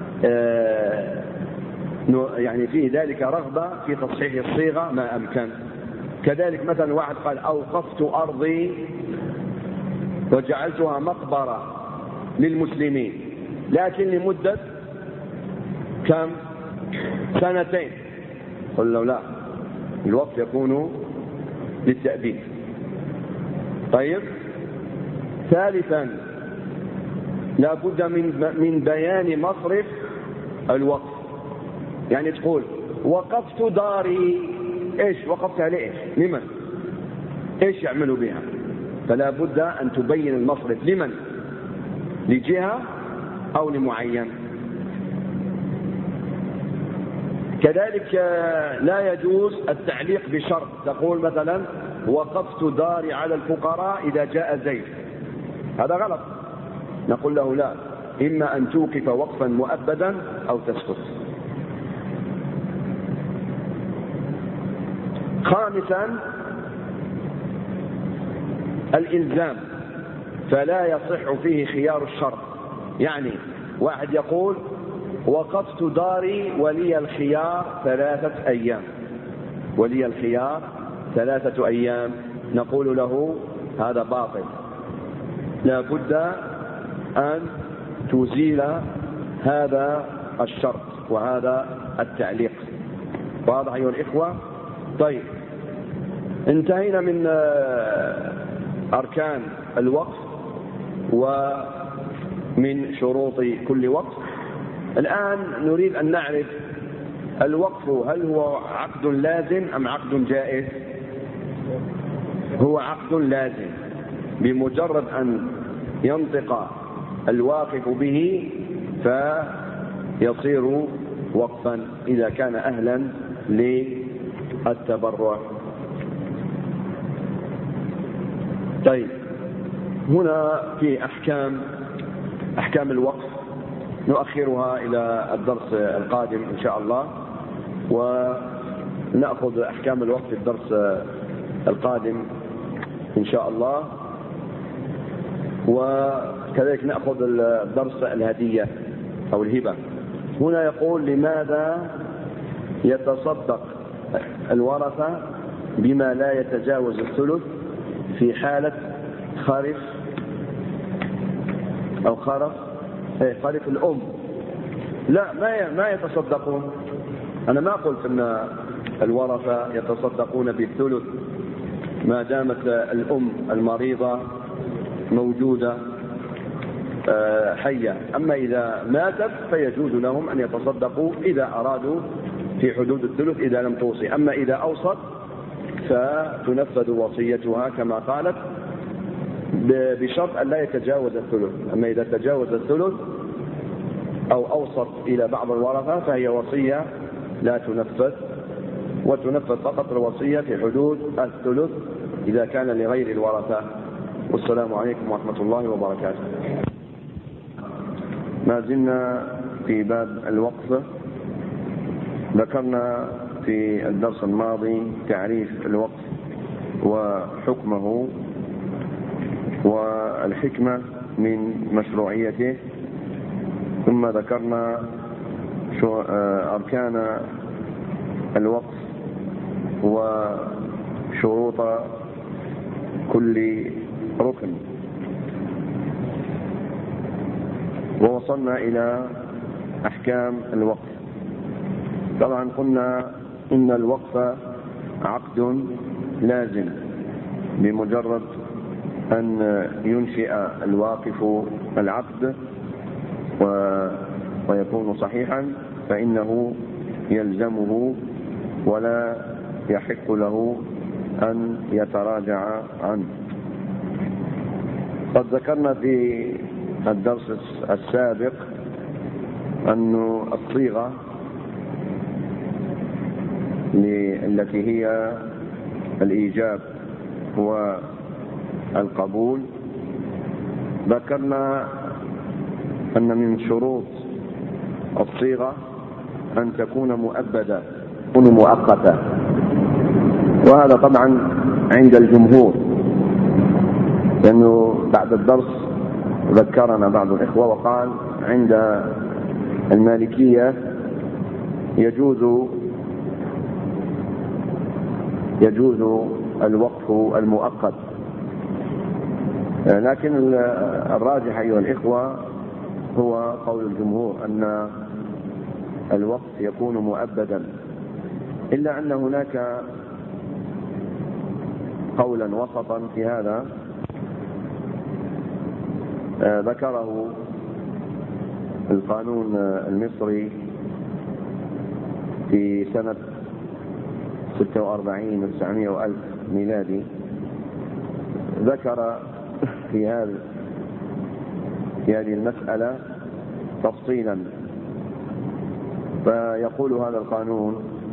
يعني فيه ذلك رغبة في تصحيح الصيغة ما أمكن. كذلك مثلا واحد قال أوقفت أرضي وجعلتها مقبرة للمسلمين، لكن لمدة كم؟ 2 سنين، قل له لا، الوقف يكون للتأديب. طيب، ثالثا لا بد من بيان مصرف الوقف. يعني تقول وقفت داري، ايش وقفتها لإيش؟ لمن؟ ايش يعملوا بها؟ فلا بد أن تبين المصرف لمن؟ لجهة أو لمعين. كذلك لا يجوز التعليق بشرط، تقول مثلا وقفت داري على الفقراء إذا جاء زيد، هذا غلط. نقول له لا، إما أن توقف وقفا مؤبدا أو تسكت. خامسا الإلزام، فلا يصح فيه خيار الشرط. يعني واحد يقول وقفت داري ولي الخيار 3 أيام، ولي الخيار 3 أيام، نقول له هذا باطل، لا بد أن تزيل هذا الشرط وهذا التعليق. واضح أيها الإخوة؟ طيب، انتهينا من أركان الوقف ومن شروط كل وقف. الآن نريد أن نعرف الوقف هل هو عقد لازم أم عقد جائز؟ هو عقد لازم، بمجرد أن ينطق الواقف به يصير وقفا إذا كان أهلا للتبرع. طيب، هنا في أحكام الوقف نؤخرها إلى الدرس القادم إن شاء الله، ونأخذ أحكام الوقف في الدرس القادم إن شاء الله، وكذلك نأخذ الدرس الهدية أو الهبة. هنا يقول: لماذا يتصدق الورثة بما لا يتجاوز الثلث في حالة خرف أو خرف الأم؟ لا، ما يتصدقون. أنا ما قلت أن الورثة يتصدقون بالثلث ما دامت الأم المريضة موجودة حية. أما إذا ماتت فيجوز لهم أن يتصدقوا إذا أرادوا في حدود الثلث إذا لم توصي. أما إذا أوصت فتنفذ وصيتها كما قالت، بشرط أن لا يتجاوز الثلث. أما إذا تجاوز الثلث أو أوصت إلى بعض الورثة فهي وصية لا تنفذ، وتنفذ فقط الوصية في حدود الثلث إذا كان لغير الورثة. والسلام عليكم ورحمة الله وبركاته. ما زلنا في باب الوقف. ذكرنا في الدرس الماضي تعريف الوقف وحكمه والحكمة من مشروعيته، ثم ذكرنا أركان الوقف وشروط كل ركن، ووصلنا إلى أحكام الوقف. طبعا قلنا إن الوقف عقد لازم بمجرد أن ينشئ الواقف العقد ويكون صحيحا فإنه يلزمه ولا يحق له أن يتراجع عنه. قد ذكرنا في الدرس السابق أن الصيغة التي هي الإيجاب والقبول، ذكرنا أن من شروط الصيغة أن تكون مؤبدة، تكون مؤقتة، وهذا طبعا عند الجمهور، لأنه بعد الدرس ذكرنا بعض الإخوة وقال عند المالكية يجوز الوقف المؤقت، لكن الراجح أيها الإخوة هو قول الجمهور أن الوقف يكون مؤبدا، إلا أن هناك قولا وسطا في هذا ذكره القانون المصري في سنة 46 و900 وألف ميلادي. ذكر في هذه المسألة تفصيلا، فيقول هذا القانون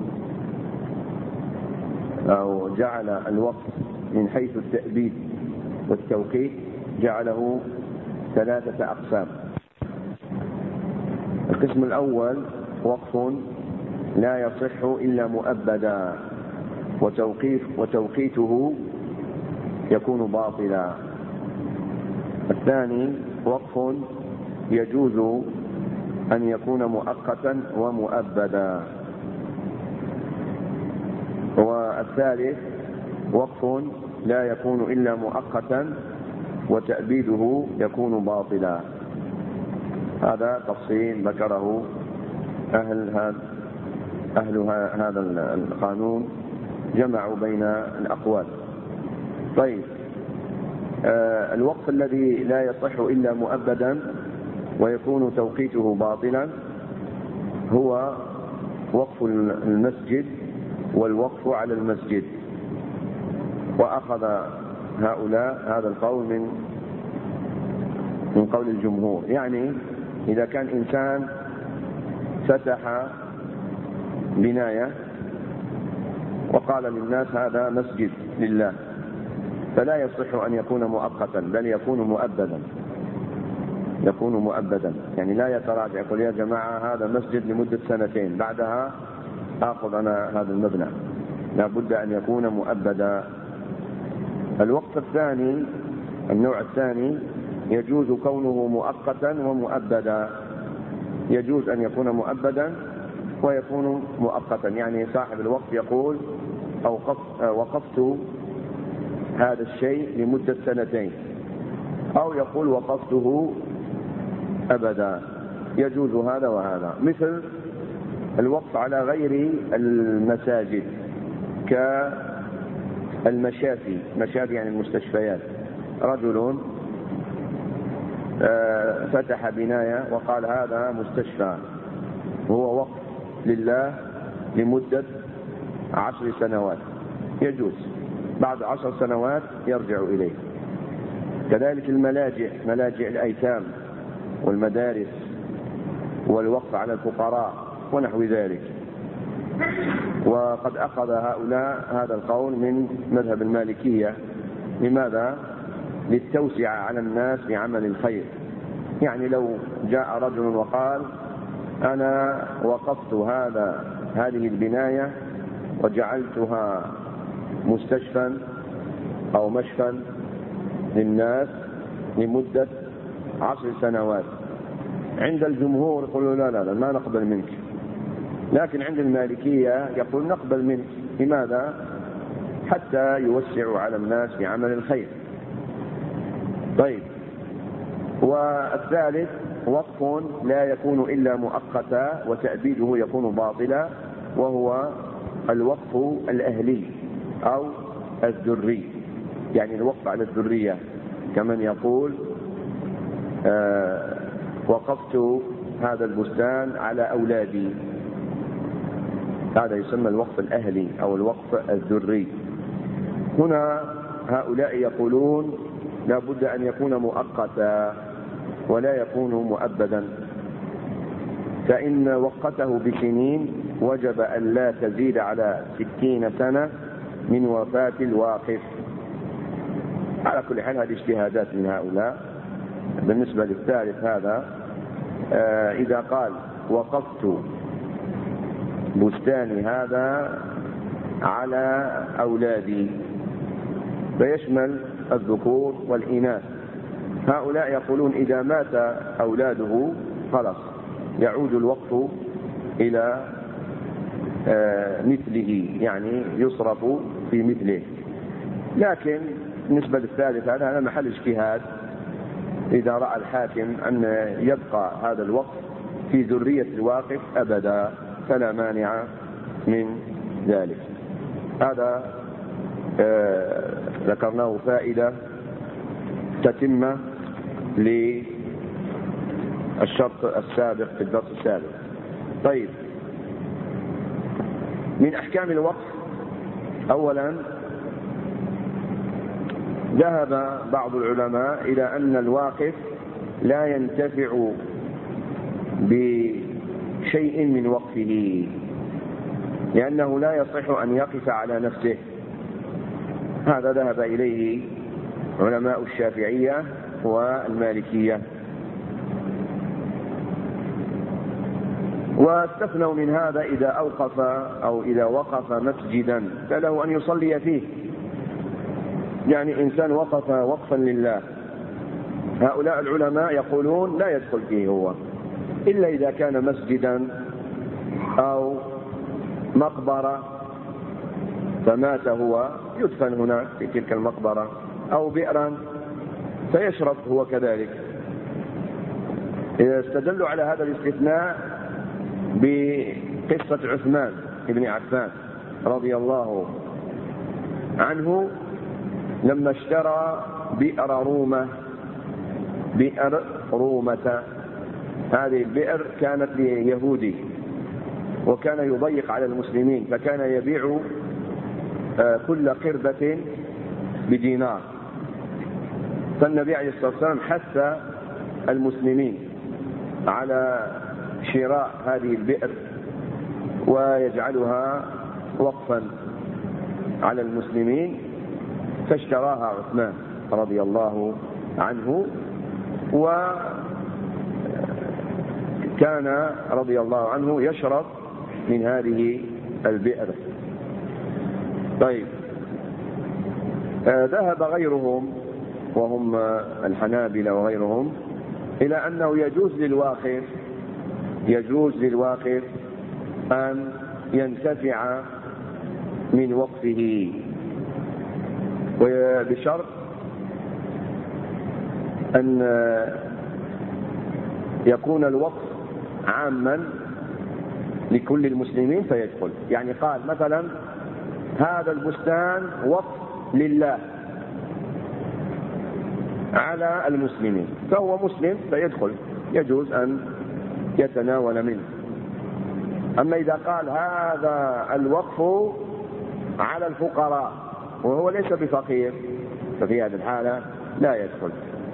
أو جعل الوقف من حيث التأبيد والتوقيت جعله 3 أقسام. القسم الأول وقف لا يصح إلا مؤبدا وتوقيته يكون باطلا. الثاني وقف يجوز أن يكون مؤقتا ومؤبدا. والثالث وقف لا يكون إلا مؤقتا وتأبيده يكون باطلا. هذا تفصيل ذكره أهل هذا القانون، جمعوا بين الأقوال. طيب، الوقف الذي لا يصح إلا مؤبدا ويكون توقيته باطلا هو وقف المسجد والوقف على المسجد. وأخذ هؤلاء هذا القول من قول الجمهور، يعني إذا كان إنسان فتح بناية وقال للناس هذا مسجد لله، فلا يصح أن يكون مؤقتا بل يكون مؤبدا، يعني لا يتراجع يقول يا جماعة هذا مسجد لمدة 2 بعدها آخذ أنا هذا المبنى، لا بد أن يكون مؤبدا. الوقف الثاني، النوع الثاني، يجوز كونه مؤقتا ومؤبدا، يجوز أن يكون مؤبدا ويكون مؤقتا، يعني صاحب الوقف يقول وقفت هذا الشيء لمدة 2 أو يقول وقفته أبدا، يجوز هذا وهذا. مثل الوقف على غير المساجد كالمشافي، مشافي يعني المستشفيات، رجل فتح بناية وقال هذا مستشفى وهو وقف لله لمدة 10 سنوات، يجوز، بعد 10 سنوات يرجع إليه. كذلك الملاجئ، ملاجئ الأيتام والمدارس والوقف على الفقراء ونحو ذلك. وقد أخذ هؤلاء هذا القول من مذهب المالكية. لماذا؟ للتوسعة على الناس بعمل الخير. يعني لو جاء رجل وقال أنا وقفت هذه البناية وجعلتها مستشفى أو مشفى للناس لمدة 10 سنوات، عند الجمهور يقولوا لا ما نقبل منك، لكن عند المالكية يقول نقبل منك. لماذا؟ حتى يوسعوا على الناس بعمل الخير. طيب، والثالث وقف لا يكون إلا مؤقتا وتأبيده يكون باطلا، وهو الوقف الأهلي أو الذري، يعني الوقف على الذرية، كمن يقول وقفت هذا البستان على أولادي، هذا يسمى الوقف الأهلي أو الوقف الذري. هنا هؤلاء يقولون لا بد أن يكون مؤقتا ولا يكون مؤبدا، فإن وقته بسنين وجب أن لا تزيد على 60 سنة من وفاة الواقف. على كل حال هذه اجتهادات من هؤلاء. بالنسبة للثالث هذا إذا قال وقفت بستاني هذا على أولادي فيشمل الذكور والإناث. هؤلاء يقولون إذا مات أولاده خلاص يعود الوقف إلى مثله، يعني يصرف في مثله. لكن بالنسبة للثالث هذا محل اجتهاد، إذا رأى الحاكم أن يبقى هذا الوقف في ذرية الواقف أبدا فلا مانع من ذلك. هذا ذكرناه فائدة تتمة للشرط السابق في الدرس السابق. طيب، من أحكام الوقف، أولا ذهب بعض العلماء إلى أن الواقف لا ينتفع بشيء من وقفه، لأنه لا يصح أن يقف على نفسه. هذا ذهب إليه علماء الشافعية والمالكية، واستثنوا من هذا إذا أوقف أو إذا وقف مسجدا فله أن يصلي فيه، يعني إنسان وقف وقفا لله، هؤلاء العلماء يقولون لا يدخل فيه هو إلا إذا كان مسجدا أو مقبرة فمات هو يدفن هناك في تلك المقبرة، أو بئرا فيشرب هو كذلك. استدلوا على هذا الاستثناء بقصة عثمان بن عفان رضي الله عنه لما اشترى بئر رومة. هذه البئر كانت ليهودي وكان يضيق على المسلمين، فكان يبيع كل قربة بدينار. فالنبي عليه الصلاة والسلام حث المسلمين على شراء هذه البئر ويجعلها وقفا على المسلمين، فاشتراها عثمان رضي الله عنه، وكان رضي الله عنه يشرب من هذه البئر. طيب، ذهب غيرهم وهم الحنابلة وغيرهم إلى أنه يجوز للواقف أن ينتفع من وقفه، وبشرط أن يكون الوقف عاما لكل المسلمين فيدخل. يعني قال مثلا هذا البستان وقف لله على المسلمين، فهو مسلم فيدخل، يجوز أن يتناول منه. أما إذا قال هذا الوقف على الفقراء وهو ليس بفقير، ففي هذه الحالة لا يدخل.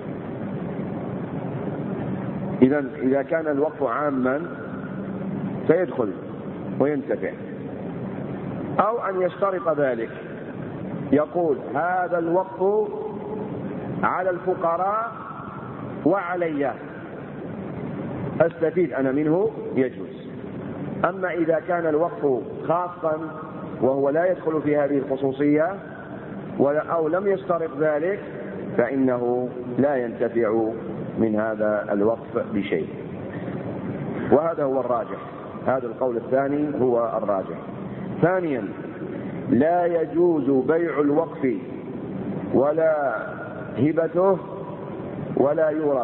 إذا كان الوقف عاما فيدخل وينتفع، أو أن يشترط ذلك، يقول هذا الوقف على الفقراء وعلي، أستفيد أنا منه، يجوز. أما إذا كان الوقف خاصا وهو لا يدخل في هذه الخصوصية أو لم يشترط ذلك، فإنه لا ينتفع من هذا الوقف بشيء. وهذا هو الراجح، هذا القول الثاني هو الراجح. ثانيا، لا يجوز بيع الوقف ولا هبته ولا يورث،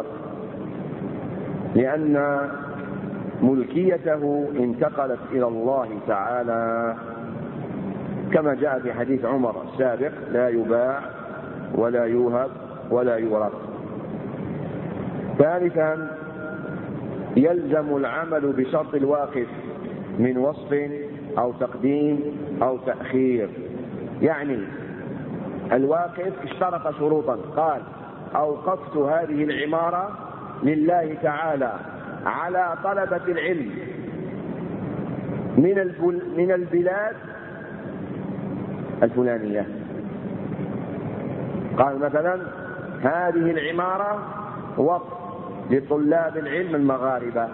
لأن ملكيته انتقلت إلى الله تعالى، كما جاء في حديث عمر السابق: لا يباع ولا يوهب ولا يورث. ثالثا، يلزم العمل بشرط الواقف من وصف أو تقديم أو تأخير. يعني الواقف اشترط شروطا، قال: أوقفت هذه العمارة لله تعالى على طلبة العلم من البلاد الفلانية. قال مثلا: هذه العمارة وقف لطلاب العلم المغاربة.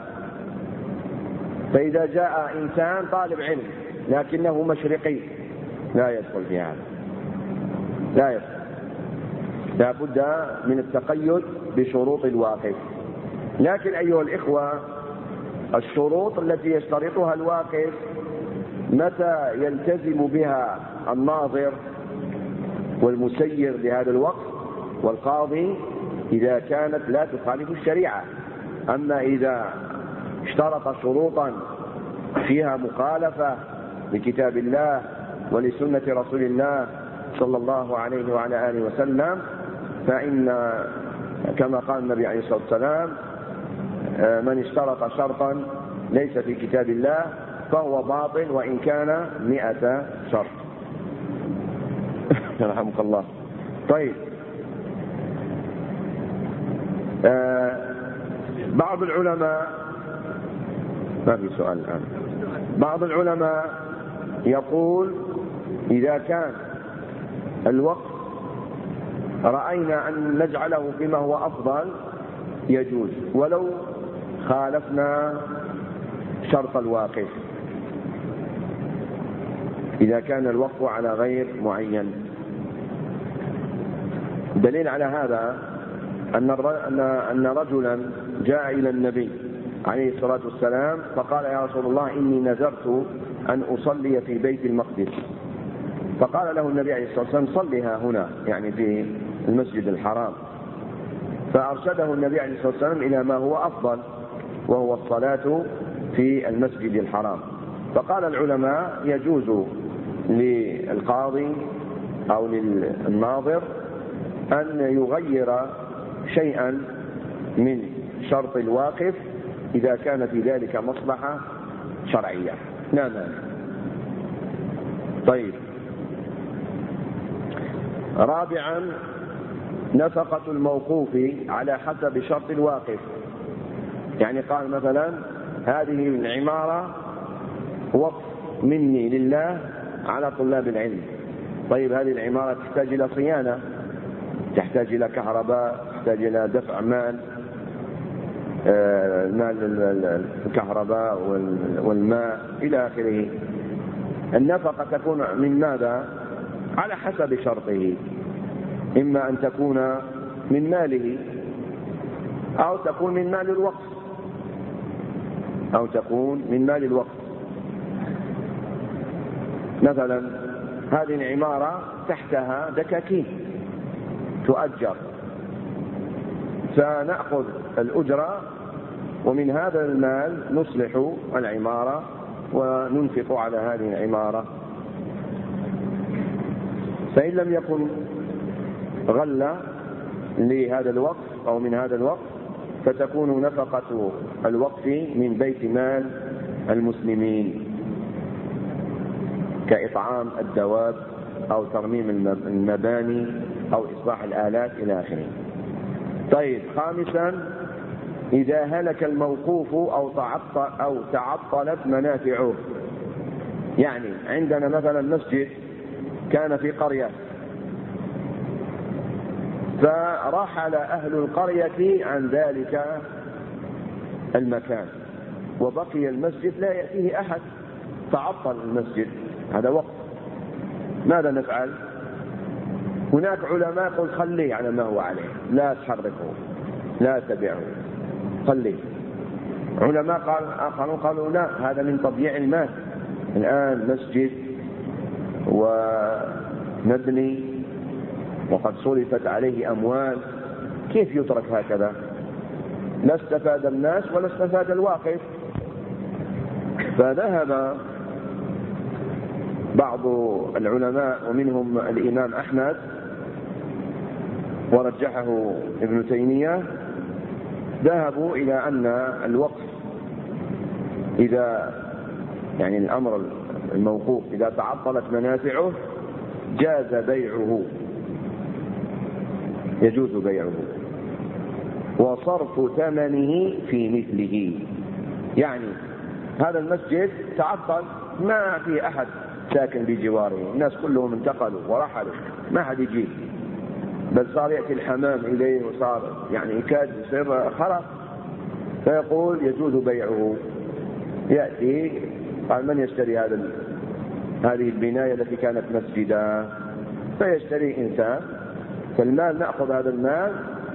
فإذا جاء إنسان طالب علم لكنه مشرقي لا يدخل في هذا، لا يدخل. لا بد من التقيد بشروط الواقف. لكن أيها الإخوة، الشروط التي يشترطها الواقف متى يلتزم بها الناظر والمسير لهذا الوقف والقاضي؟ إذا كانت لا تخالف الشريعة. أما إذا اشترط شروطا فيها مخالفة لكتاب الله ولسنة رسول الله صلى الله عليه وعلى آله وسلم، فإن كما قال النبي عليه الصلاة والسلام: من اشترط شرطا ليس في كتاب الله فهو باطل وإن كان 100 شرط. رحمك الله. طيب، بعض العلماء، ما في سؤال الآن، بعض العلماء يقول: إذا كان الوقف رأينا أن نجعله فيما هو أفضل يجوز، ولو خالفنا شرط الواقف، إذا كان الوقف على غير معين. دليل على هذا أن رجلا جاء إلى النبي عليه الصلاة والسلام فقال: يا رسول الله، إني نذرت أن أصلي في بيت المقدس. فقال له النبي عليه الصلاة والسلام: صلها هنا، يعني في المسجد الحرام. فأرشده النبي عليه الصلاة والسلام إلى ما هو أفضل، وهو الصلاة في المسجد الحرام. فقال العلماء: يجوز للقاضي أو للناظر أن يغير شيئا من شرط الواقف إذا كان في ذلك مصلحة شرعية، لا مانع. طيب، رابعا، نفقة الموقوف على حسب شرط الواقف. يعني قال مثلا: هذه العمارة وقف مني لله على طلاب العلم. طيب هذه العمارة تحتاج إلى صيانة، تحتاج إلى كهرباء، تحتاج إلى دفع مال، الكهرباء والماء إلى آخره. النفقة تكون من ماذا؟ على حسب شرطه، إما أن تكون من ماله أو تكون من مال الوقف، أو تكون من مال الوقف. مثلا هذه العمارة تحتها دكاكين تؤجر، فنأخذ الأجرة ومن هذا المال نصلح العمارة وننفق على هذه العمارة. فإن لم يكن غلة لهذا الوقف أو من هذا الوقف، فتكون نفقة الوقف من بيت مال المسلمين، كإطعام الدواب أو ترميم المباني أو إصلاح الآلات إلى آخره. طيب خامسا، إذا هلك الموقوف أو تعطلت منافعه. يعني عندنا مثلا مسجد كان في قرية، فرحل أهل القرية عن ذلك المكان وبقي المسجد لا يأتيه أحد، تعطل المسجد، هذا وقت. ماذا نفعل؟ هناك علماء قل خليه على ما هو عليه، لا تحركه، لا تبعه، خليه. علماء آخرون قالوا لا، هذا من تضييع المال. الآن مسجد ومبني وقد صرفت عليه أموال، كيف يترك هكذا؟ لا استفاد الناس ولا استفاد الواقف. فذهب بعض العلماء ومنهم الإمام أحمد ورجحه ابن تيمية، ذهبوا إلى أن الوقف إذا يعني الأمر الموقوف إذا تعطلت منافعه جاز بيعه، يجوز بيعه وصرف ثمنه في مثله. يعني هذا المسجد تعطل، ما في أحد ساكن بجواره، الناس كلهم انتقلوا ورحلوا، ما حد يجي، بل صار يأتي الحمام إليه وصار يعني يكاد يصير خلاص. فيقول يجوز بيعه. يأتي قال من يشتري هذه البناية التي كانت مسجدا؟ فيشتري إنسان، فالمال نأخذ هذا المال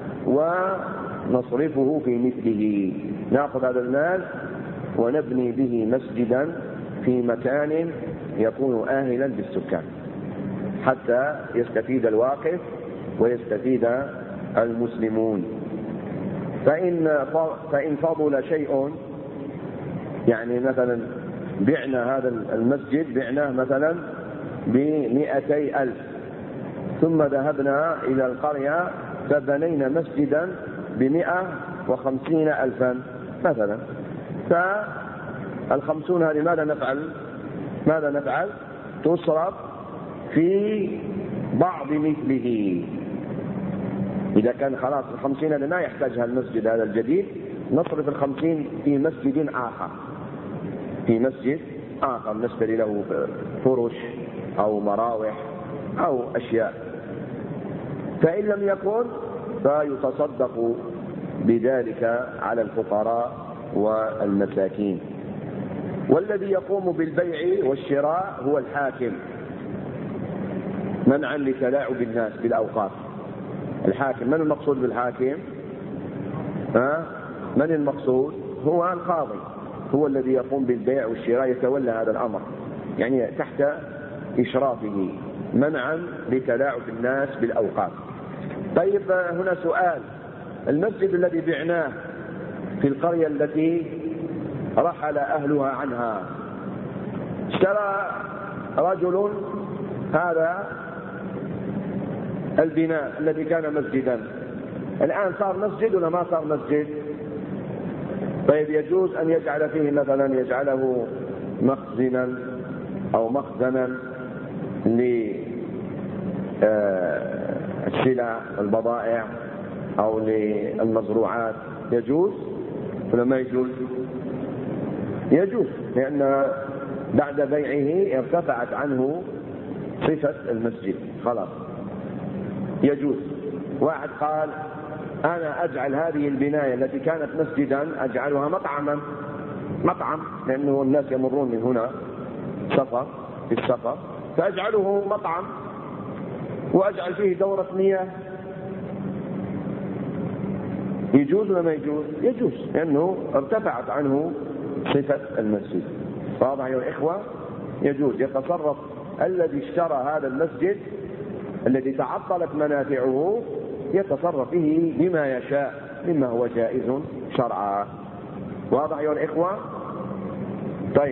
ونصرفه في مثله، نأخذ هذا المال ونبني به مسجدا في مكان يكون آهلا بالسكان حتى يستفيد الواقف ويستفيد المسلمون. فإن فضل شيء، يعني مثلا بعنا هذا المسجد بعناه مثلا ب200,000، ثم ذهبنا إلى القرية فبنينا مسجدا ب150,000 مثلا، فال50 هذه ماذا نفعل؟ تصرف في بعض مثله. إذا كان خلاص 50 هذا ما يحتاجها المسجد هذا الجديد، نصرف 50 في مسجد آخر، في مسجد آخر نشتري له فرش أو مراوح أو أشياء. فإن لم يكن فيتصدق بذلك على الفقراء والمساكين. والذي يقوم بالبيع والشراء هو الحاكم منعا لتلاعب الناس بالأوقات. الحاكم، من المقصود بالحاكم؟ من المقصود؟ هو القاضي، هو الذي يقوم بالبيع والشراء، يتولى هذا الأمر يعني تحت إشرافه منعا لتلاعب الناس بالأوقات. طيب هنا سؤال، المسجد الذي بعناه في القرية التي رحل أهلها عنها، اشترى رجل هذا البناء الذي كان مسجدا، الآن صار مسجد ولا ما صار مسجد؟ طيب يجوز أن يجعل فيه مثلا يجعله مخزنا أو مخزنا للسلع والبضائع أو للمزروعات، يجوز ولا ما يجوز؟ يجوز، لأن بعد بيعه ارتفعت عنه صفة المسجد، خلاص يجوز. واحد قال أنا أجعل هذه البناية التي كانت مسجدا أجعلها مطعم، لأنه الناس يمرون من هنا في السفر، فأجعله مطعم وأجعل فيه دورة مياه. يجوز ولا ما يجوز؟ يجوز، لأنه ارتفعت عنه صفة المسجد. واضح يا الإخوة؟ يجوز. يتصرف الذي اشترى هذا المسجد الذي تعطلت منافعه، يتصرف به بما يشاء مما هو جائز شرعا. واضح يا الإخوة؟ طيب،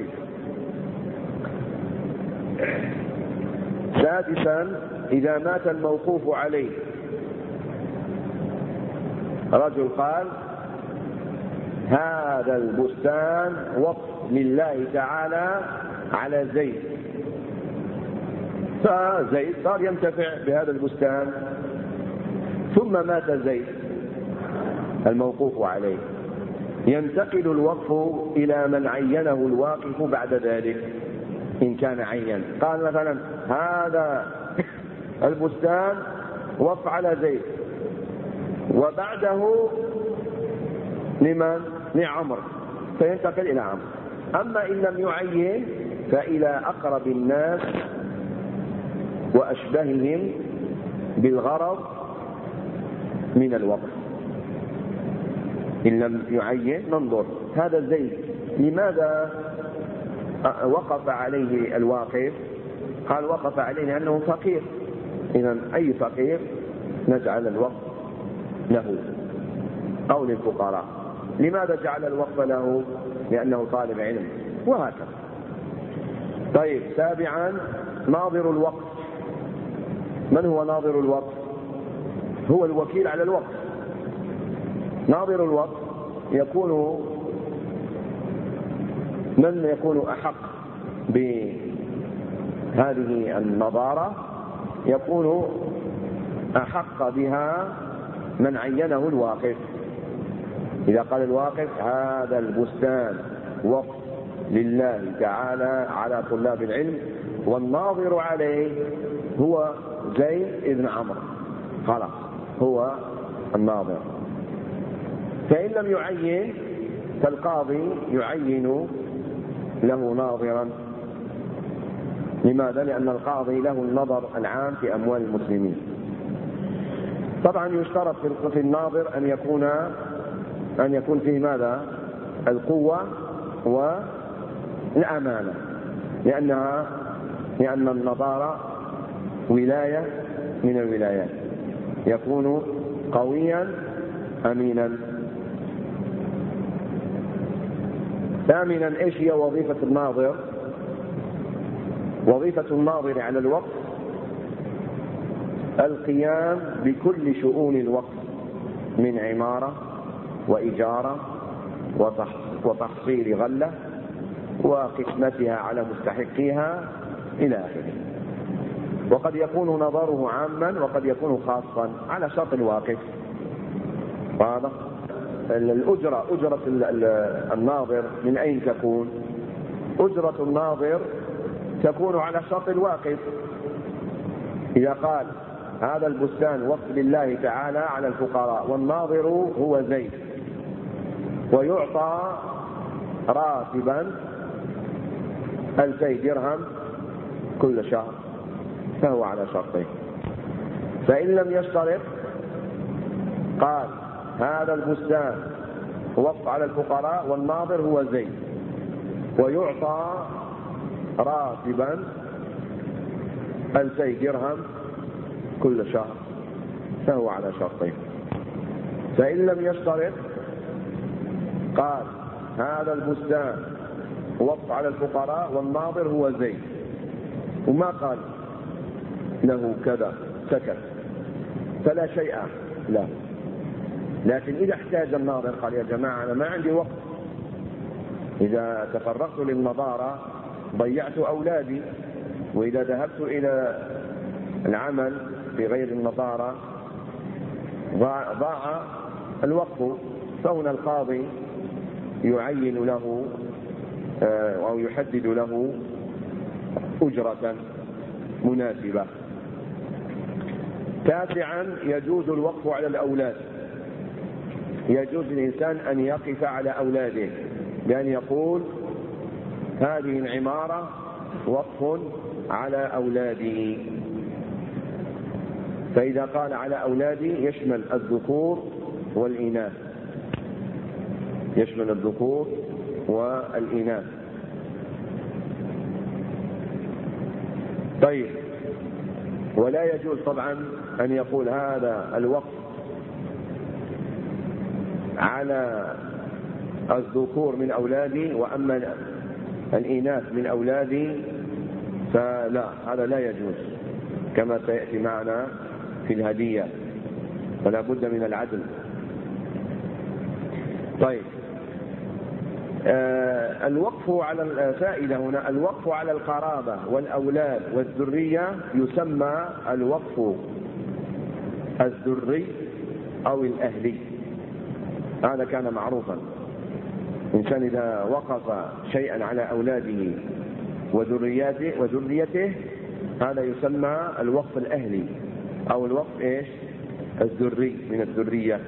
سادسا، إذا مات الموقوف عليه، رجل قال هذا البستان وقف لله تعالى على زيد، فزيد صار ينتفع بهذا البستان، ثم مات زيد الموقوف عليه، ينتقل الوقف إلى من عينه الواقف بعد ذلك إن كان عين. قال مثلا هذا البستان وقف على زيد، وبعده لمن؟ لعمر، فينتقل إلى عمر. أما إن لم يعين فإلى أقرب الناس وأشبههم بالغرض من الوقف. إن لم يعين ننظر هذا زيد لماذا وقف عليه الواقف؟ قال وقف عليه لأنه فقير، إذن أي فقير نجعل الوقف له أو للفقراء. لماذا جعل الوقف له؟ لأنه طالب علم، وهكذا. طيب، سابعا، ناظر الوقف. من هو ناظر الوقف؟ هو الوكيل على الوقف. ناظر الوقف يكون من يكون أحق بهذه النظارة، يكون أحق بها من عينه الواقف. إذا قال الواقف هذا البستان وقف لله تعالى على طلاب العلم، والناظر عليه هو زيد بن عمرو، خلاص هو الناظر. فإن لم يعين فالقاضي يعين له ناظرا. لماذا؟ لأن القاضي له النظر العام في أموال المسلمين. طبعا يشترط في الناظر أن يكون فيه ماذا؟ القوة والأمانة، لأن النظارة ولاية من الولايات، يكون قويا أمينا. ثامنا، إيش هي وظيفة الناظر؟ وظيفة الناظر على الوقف القيام بكل شؤون الوقف من عمارة وإجارة وتحصيل غلة وقسمتها على مستحقيها إلى آخره. وقد يكون نظره عاما وقد يكون خاصا على شرط الواقف. واضح؟ أجرة الناظر من أين تكون؟ أجرة الناظر تكون على شرط الواقف. إذا قال هذا البستان وقف لله تعالى على الفقراء والناظر هو زيد، ويعطى راتبا 2000 درهم كل شهر، فهو على شرطين. فإن لم يشترط قال هذا البستان وقف على الفقراء والناظر هو زيد، ويعطى راتبا 2000 درهم كل شهر، فهو على شرطين. فإن لم يشترط قال هذا البستان وقف على الفقراء والناظر هو زيد، وما قال له كذا، سكت، فلا شيء لا. لكن إذا احتاج الناظر قال يا جماعة أنا ما عندي وقت، إذا تفرغت للنظارة ضيعت أولادي، وإذا ذهبت إلى العمل في غير النظارة ضاع الوقت، فهنا القاضي يعين له أو يحدد له أجرة مناسبة. تاسعا يجوز الوقف على الأولاد. يجوز للإنسان أن يقف على أولاده بأن يقول هذه العمارة وقف على أولادي. فإذا قال على أولادي يشمل الذكور والإناث، يشمل الذكور والإناث. طيب، ولا يجوز طبعا أن يقول هذا الوقف على الذكور من أولادي وأما الإناث من أولادي فلا، هذا لا يجوز كما سيأتي معنا في الهدية، فلا بد من العدل. طيب، الوقف على الفائدة هنا، الوقف على القرابة والأولاد والذرية يسمى الوقف الذري أو الأهلي. هذا كان معروفا. الإنسان إذا وقف شيئا على أولاده وذريته هذا يسمى الوقف الأهلي أو الوقف الذري من الذرية.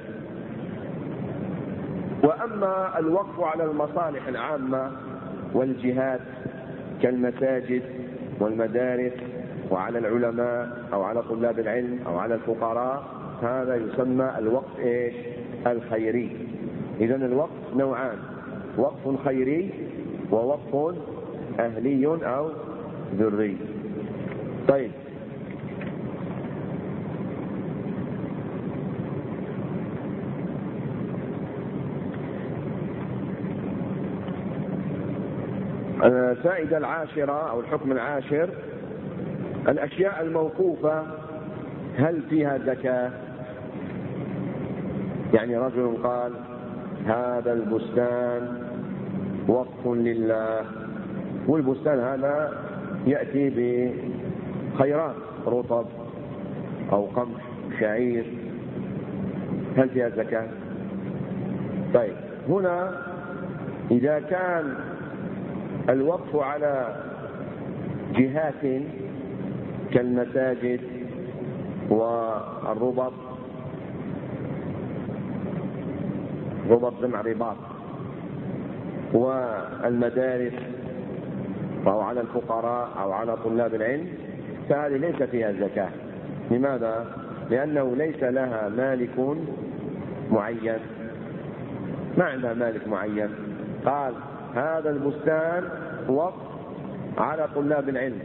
وأما الوقف على المصالح العامة والجهات كالمساجد والمدارس وعلى العلماء أو على طلاب العلم أو على الفقراء هذا يسمى الوقف الخيري. إذن الوقف نوعان، وقف خيري ووقف أهلي أو ذري. طيب، الفائدة العاشرة أو الحكم العاشر، الأشياء الموقوفة هل فيها زكاة؟ يعني رجل قال هذا البستان وقف لله، والبستان هذا يأتي بخيرات رطب أو قمح شعير، هل فيها زكاة؟ طيب، هنا إذا كان الوقف على جهات كالمساجد والربط، ربط جمع رباط، والمدارس أو على الفقراء أو على طلاب العلم، فهذه ليس فيها زكاة. لماذا؟ لأنه ليس لها مالك معين، ما عندها مالك معين. قال هذا البستان وقف على طلاب العلم،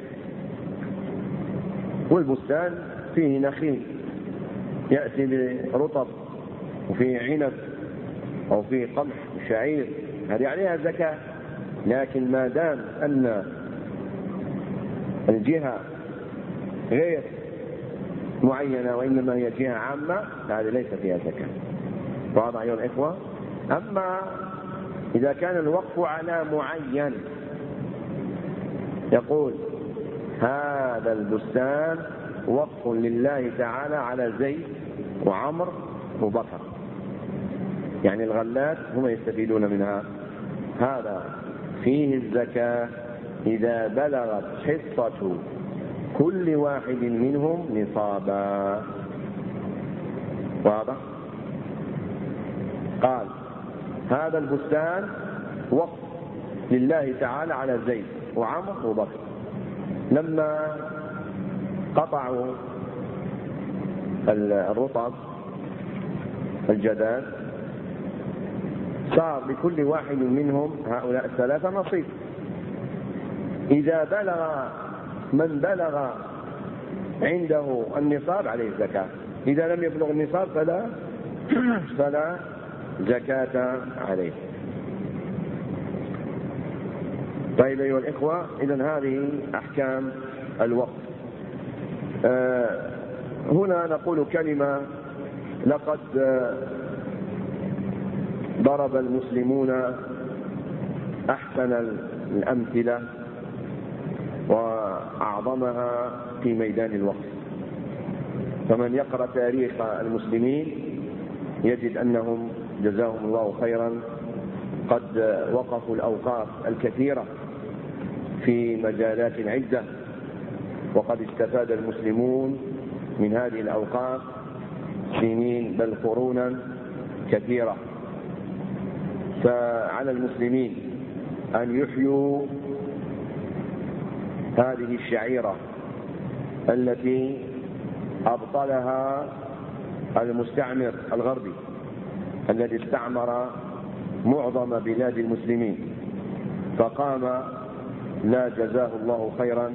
والبستان فيه نخيل يأتي برطب وفيه عنب أو فيه قمح شعير، هذه عليها زكاة. لكن ما دام أن الجهة غير معينة وإنما هي جهة عامة فهذه ليس فيها زكاة. واضح أيها الإخوة؟ أما إذا كان الوقف على معين، يقول هذا البستان وقف لله تعالى على زيد وعمر وبكر، يعني الغلات هم يستفيدون منها، هذا فيه الزكاة إذا بلغت حصة كل واحد منهم نصابا. واضح؟ قال هذا البستان وقف لله تعالى على زيد وعمر وبكر، لما قطعوا الرطب الجداد صار لكل واحد منهم هؤلاء الثلاثة نصيب. إذا بلغ من بلغ عنده النصاب عليه الزكاة، إذا لم يبلغ النصاب فلا زكاة عليه. طيب أيها الإخوة، إذن هذه أحكام الوقف. هنا نقول كلمة، لقد ضرب المسلمون أحسن الأمثلة وأعظمها في ميدان الوقف. فمن يقرأ تاريخ المسلمين يجد أنهم جزاهم الله خيرا قد وقفوا الأوقاف الكثيرة في مجالات عدة، وقد استفاد المسلمون من هذه الأوقاف سنين بل قرونا كثيرة. فعلى المسلمين أن يحيوا هذه الشعيرة التي أبطلها المستعمر الغربي الذي استعمر معظم بلاد المسلمين، فقام لا جزاه الله خيرا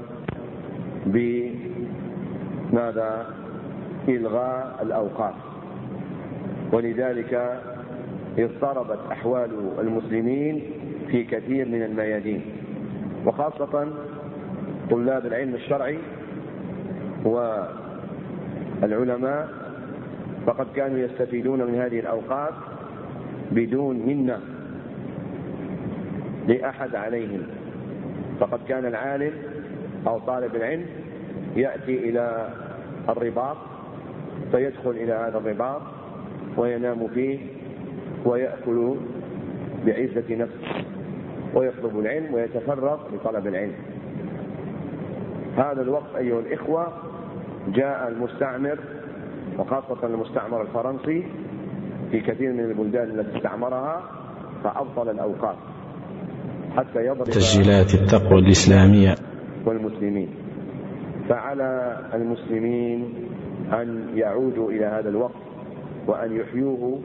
بماذا؟ إلغاء الأوقاف. ولذلك اضطربت أحوال المسلمين في كثير من الميادين، وخاصة طلاب العلم الشرعي والعلماء، فقد كانوا يستفيدون من هذه الأوقاف بدون منة لأحد عليهم. فقد كان العالم أو طالب العلم يأتي إلى الرباط فيدخل إلى هذا الرباط وينام فيه ويأكل بعزة نفسه ويطلب العلم ويتفرغ لطلب العلم. هذا الوقت أيها الإخوة جاء المستعمر، وخاصة المستعمر الفرنسي في كثير من البلدان التي استعمرها، فأبطل الأوقاف حتى يضرب تسجيلات التقوى الإسلامية والمسلمين. فعلى المسلمين أن يعودوا إلى هذا الوقت وأن يحيوه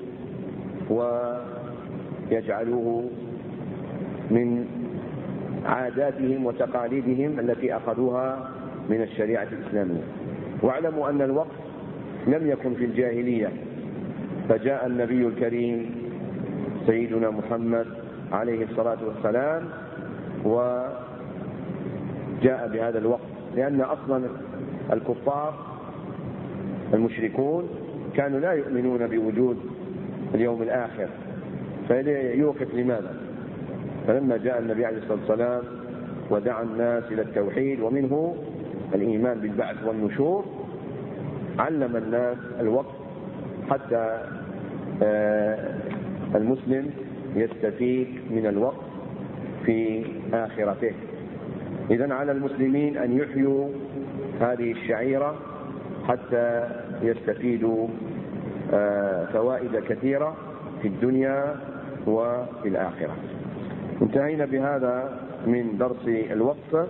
ويجعلوه من عاداتهم وتقاليدهم التي أخذوها من الشريعة الإسلامية. واعلموا أن الوقت لم يكن في الجاهلية، فجاء النبي الكريم سيدنا محمد عليه الصلاة والسلام وجاء بهذا الوقت، لأن أصلا الكفار المشركون كانوا لا يؤمنون بوجود اليوم الآخر، فيوقف لماذا؟ فلما جاء النبي عليه الصلاة والسلام ودعا الناس إلى التوحيد ومنه الإيمان بالبعث والنشور، علم الناس الوقت حتى المسلم يستفيد من الوقت في آخرته. إذن على المسلمين أن يحيوا هذه الشعيرة حتى يستفيدوا فوائد كثيرة في الدنيا وفي الآخرة. انتهينا بهذا من درس الوقت،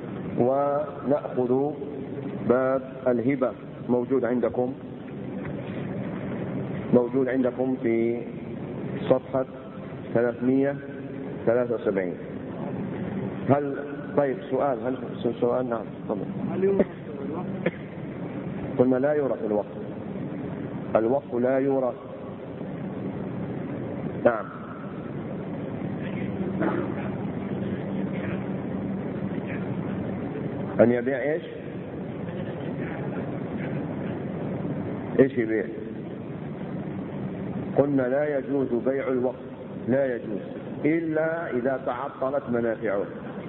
ونأخذ باب الهبة موجود عندكم في صفحة 373. طيب سؤال، نعم طبعا. قلنا لا يورث الوقت لا يورث. نعم. أن يبيع إيش يبيع؟ قلنا لا يجوز بيع الوقت، لا يجوز إلا إذا تعطلت منافعه.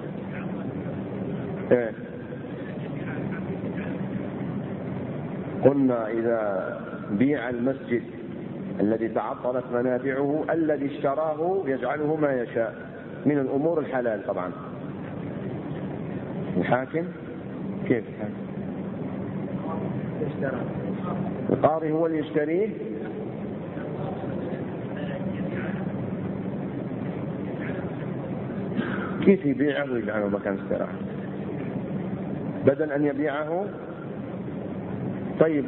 قلنا إذا بيع المسجد الذي تعطلت منافعه الذي اشتراه يجعله ما يشاء من الأمور الحلال. طبعا الحاكم كيف القاضي هو اللي يشتريه؟ كيف يبيعه ويجعله مكان استراحة بدل أن يبيعه؟ طيب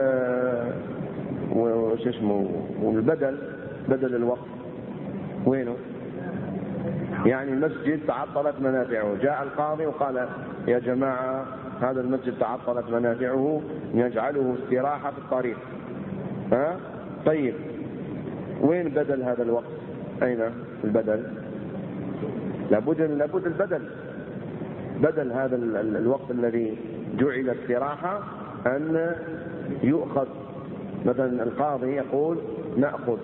والبدل بدل الوقت وينه؟ يعني المسجد تعطلت منافعه، جاء القاضي وقال يا جماعة هذا المسجد تعطلت منافعه نجعله استراحة في الطريق. طيب وين بدل هذا الوقت؟ أين البدل؟ لابد البدل. بدل هذا الوقت الذي جعل استراحة أن يؤخذ. مثلا القاضي يقول نأخذ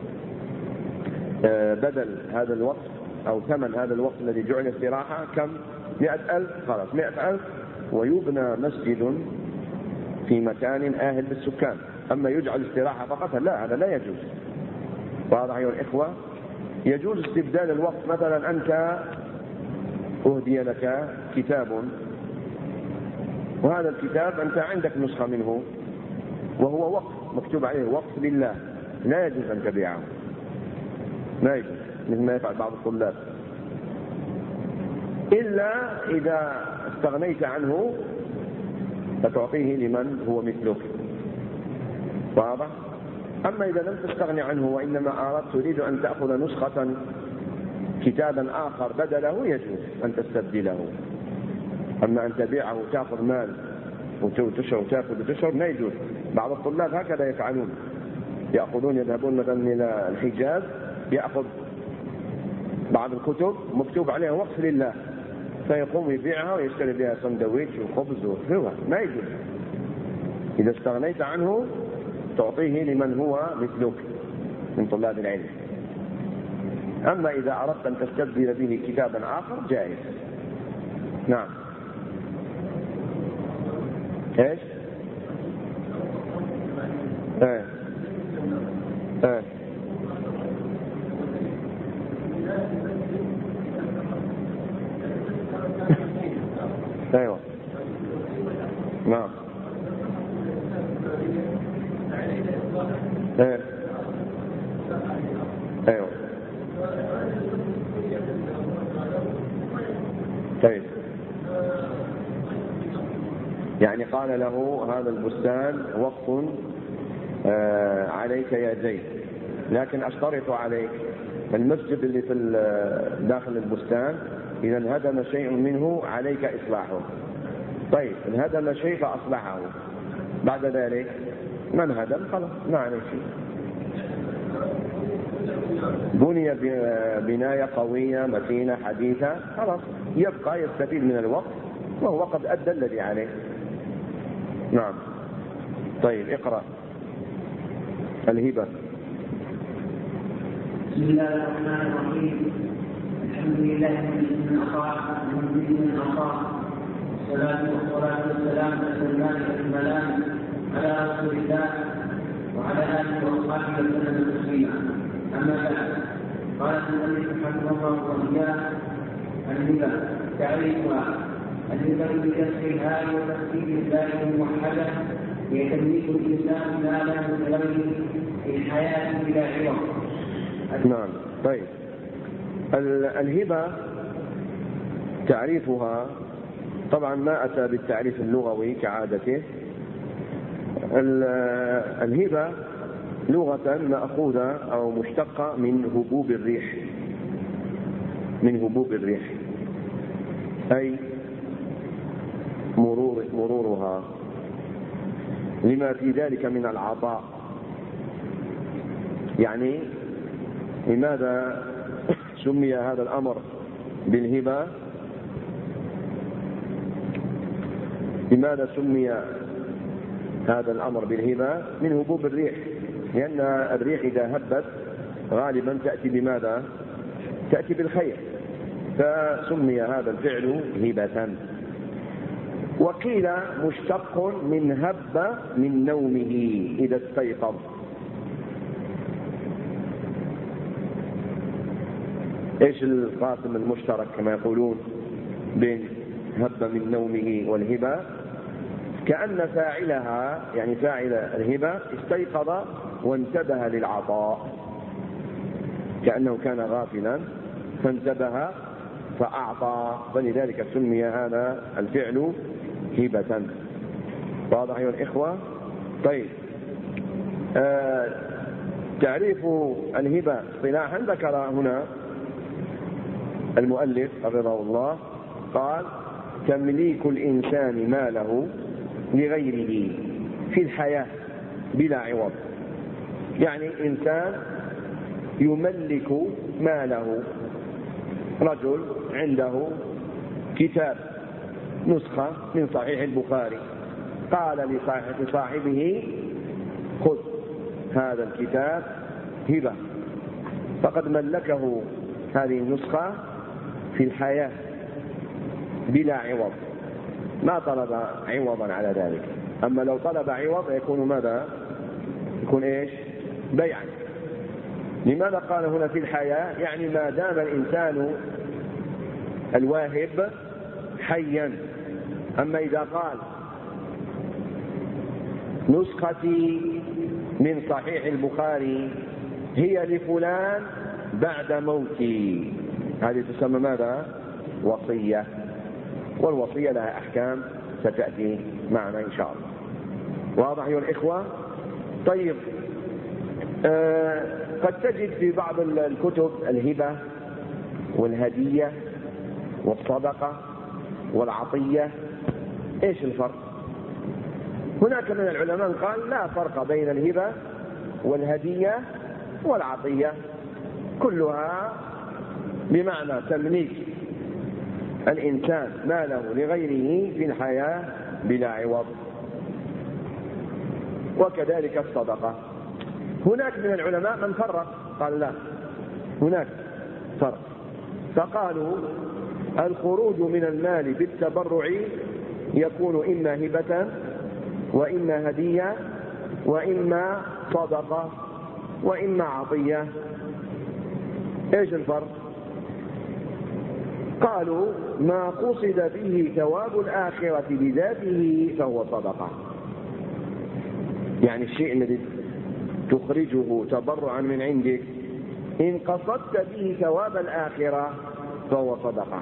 بدل هذا الوقت أو ثمن هذا الوقت الذي جعل استراحة كم؟ 100,000. خلاص 100,000 ويبنى مسجد في مكان آهل بالسكان. أما يجعل استراحة فقط لا، هذا لا يجوز. واضح أيها الإخوة؟ يجوز استبدال الوقت. مثلا أنت أهدي لك كتاب، وهذا الكتاب أنت عندك نسخة منه وهو وقف مكتوب عليه وقف لله، لا يجوز أن تبيعه، لا يجوز، مثل ما يفعل بعض الطلاب، إلا إذا استغنيت عنه فتعطيه لمن هو مثلك. واضح؟ أما إذا لم تستغني عنه وإنما أردت تريد أن تأخذ نسخة كتابا آخر بدله، يجوز أن تستبدله. أما أن تبيعه وتأخذ مال وتشرب وتأخذ وتشرب لا يجوز. بعض الطلاب هكذا يفعلون، يذهبون مثلا إلى الحجاز، يأخذ بعض الكتب مكتوب عليها وقف لله، فيقوم يبيعها ويشتري بها سندويتش وخبز وخبز، ما يجوز. إذا استغنيت عنه تعطيه لمن هو مثلك من طلاب العلم. أما إذا أردت أن تستبدل به كتابا آخر جائز. نعم. ايش؟ ايوه نعم. ايوه طيب، يعني قال له هذا البستان وقف عليك يا زيد، لكن أشترط عليك المسجد اللي في داخل البستان إذا انهدم شيء منه عليك إصلاحه. طيب انهدم شيء فأصلحه، بعد ذلك ما انهدم خلاص ما عليه شيء، بني بناية قوية متينة حديثة، خلاص يبقى يستفيد من الوقت وهو قد أدى الذي عليه. نعم. طيب اقرأ. الهبة. بسم الله الرحمن الرحيم. الحمد لله من أطاع ومن أطاع، والصلاة والسلام على الملام على رسول الله وعلى آله وأصحابه وسلم تسليما. أما بعد، قال المؤلف رحمه الله وإياه: الهبة تعريفها: الهبة بكسر الهاء وتخفيف الباء الموحدة هي تمليك الإنسان مالا من غيره في الحياة بلا عوض. نعم. طيب الهبة تعريفها طبعا ما أتى بالتعريف اللغوي كعادته. الهبة لغة مأخوذة أو مشتقة من هبوب الريح، من هبوب الريح، أي مرورها، لما في ذلك من العطاء. يعني لماذا سمي هذا الأمر بالهبة؟ لماذا سمي هذا الأمر بالهبة؟ من هبوب الريح، لأن الريح إذا هبت غالبا تأتي بماذا؟ تأتي بالخير، فسمي هذا الفعل هبة. وقيل مشتق من هب من نومه إذا استيقظ. ايش القاسم المشترك كما يقولون بين هب من نومه والهبة؟ كأن فاعلها يعني فاعل الهبة استيقظ وانتبه للعطاء، كأنه كان غافلا فانتبه فأعطى، فلذلك سمي هذا الفعل هبة. واضح أيها الإخوة؟ طيب تعريف الهبة اصطلاحا ذكر هنا المؤلف حفظه الله، قال: تمليك الإنسان ماله لغيره في الحياة بلا عوض. يعني إنسان يملك ماله، رجل عنده كتاب نسخة من صحيح البخاري، قال لصاحبه: خذ هذا الكتاب هبة، فقد ملكه هذه النسخة في الحياة بلا عوض، ما طلب عوضا على ذلك. أما لو طلب عوض يكون ماذا؟ يكون إيش؟ بيعا. لماذا قال هنا في الحياة؟ يعني ما دام الإنسان الواهب حيا. أما إذا قال نسختي من صحيح البخاري هي لفلان بعد موتي، هذه تسمى ماذا؟ وصية، والوصية لها أحكام ستأتي معنا إن شاء الله. واضح أيها الإخوة؟ طيب، قد تجد في بعض الكتب الهبة والهدية والصدقة والعطية. إيش الفرق؟ هناك من العلماء قال لا فرق بين الهبة والهدية والعطية، كلها بمعنى تمليك الإنسان ماله لغيره في الحياة بلا عوض، وكذلك الصدقة. هناك من العلماء من فرق، قال لا، هناك فرق، فقالوا الخروج من المال بالتبرع يكون إما هبة وإما هدية وإما صدقة وإما عطية. إيش الفرق؟ قالوا ما قصد به ثواب الآخرة بذاته فهو صدقة، يعني الشيء الذي تخرجه تبرعا من عندك إن قصدت به ثواب الآخرة فهو صدقة.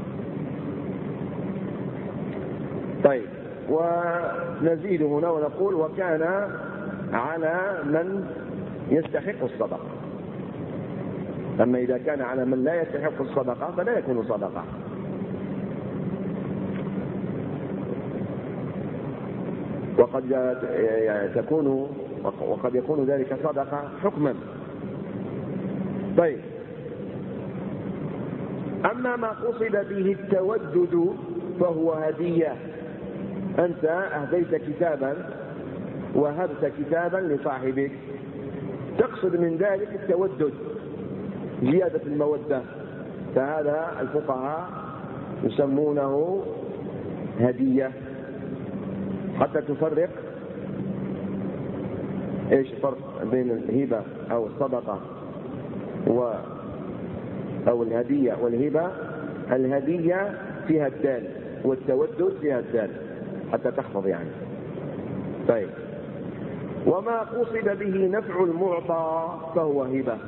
طيب، ونزيد هنا ونقول وكان على من يستحق الصدقة. أما إذا كان على من لا يستحق الصدقة فلا يكون صدقة. وقد يكون ذلك صدقة حكما. طيب، أما ما قصد به التودد فهو هدية. أنت أهديت كتابا وهبت كتابا لصاحبك، تقصد من ذلك التودد، زيادة المودة، فهذا الفقهاء يسمونه هدية. حتى تفرق ايش الفرق بين الهبة او الصدقة او الهدية والهبة. الهدية فيها الدال والتودد فيها الدال حتى تحفظ يعني. طيب، وما قصد به نفع المعطى فهو هبة.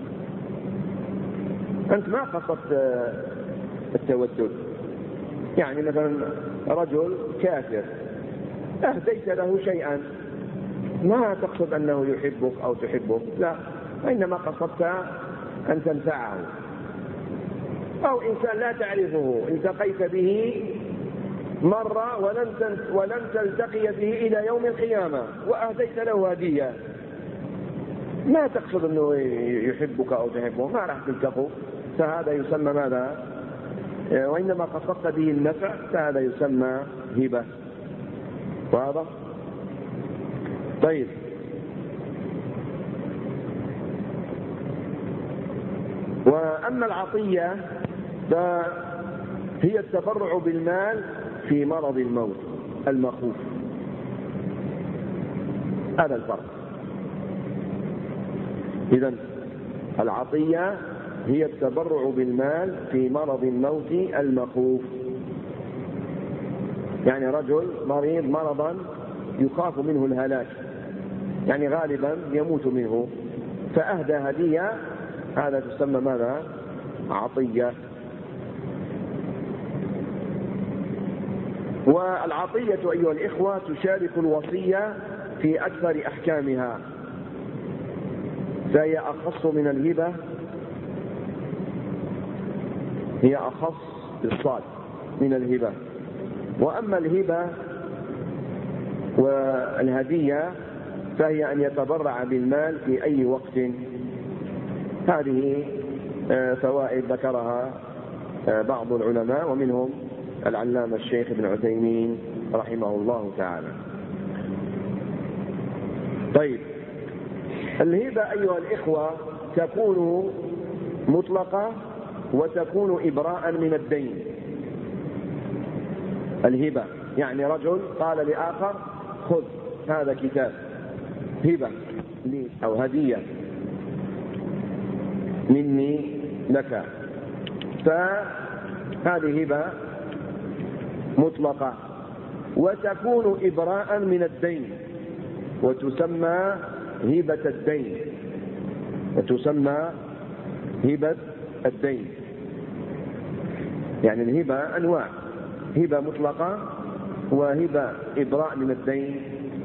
أنت ما قصدت التودد، يعني مثلا رجل كافر أهديت له شيئا، ما تقصد أنه يحبك أو تحبه، لا، وإنما قصدت أن تنفعه. أو إنسان لا تعرفه التقيت به مرة ولن تلتقي به إلى يوم القيامة وأهديت له هدية، ما تقصد أنه يحبك أو تحبه، ما راح تلتقوا، فهذا يسمى ماذا؟ وإنما قصدت به النفع فهذا يسمى هبة. واضح؟ طيب، وأما العطية فهي التبرع بالمال في مرض الموت المخوف. هذا الفرق. إذن العطية هي التبرع بالمال في مرض الموت المخوف، يعني رجل مريض مرضا يخاف منه الهلاك، يعني غالبا يموت منه، فأهدى هدية، هذا تسمى ماذا؟ عطية. والعطية أيها الإخوة تشارك الوصية في أكثر أحكامها، فهي أخص من الهبة، هي أخص بالصاد من الهبة. وأما الهبة والهدية فهي أن يتبرع بالمال في أي وقت. هذه فوائد ذكرها بعض العلماء ومنهم العلامة الشيخ ابن عثيمين رحمه الله تعالى. طيب، الهبة أيها الإخوة تكون مطلقة وتكون إبراء من الدين. الهبة يعني رجل قال لآخر خذ هذا كتاب، هبة أو هدية، مني لك. فهذه هبة مطلقة، وتكون إبراء من الدين، وتسمى هبة الدين، وتسمى هبة الدين. يعني الهبة أنواع، هبة مطلقة وهبة إبراء من الدين،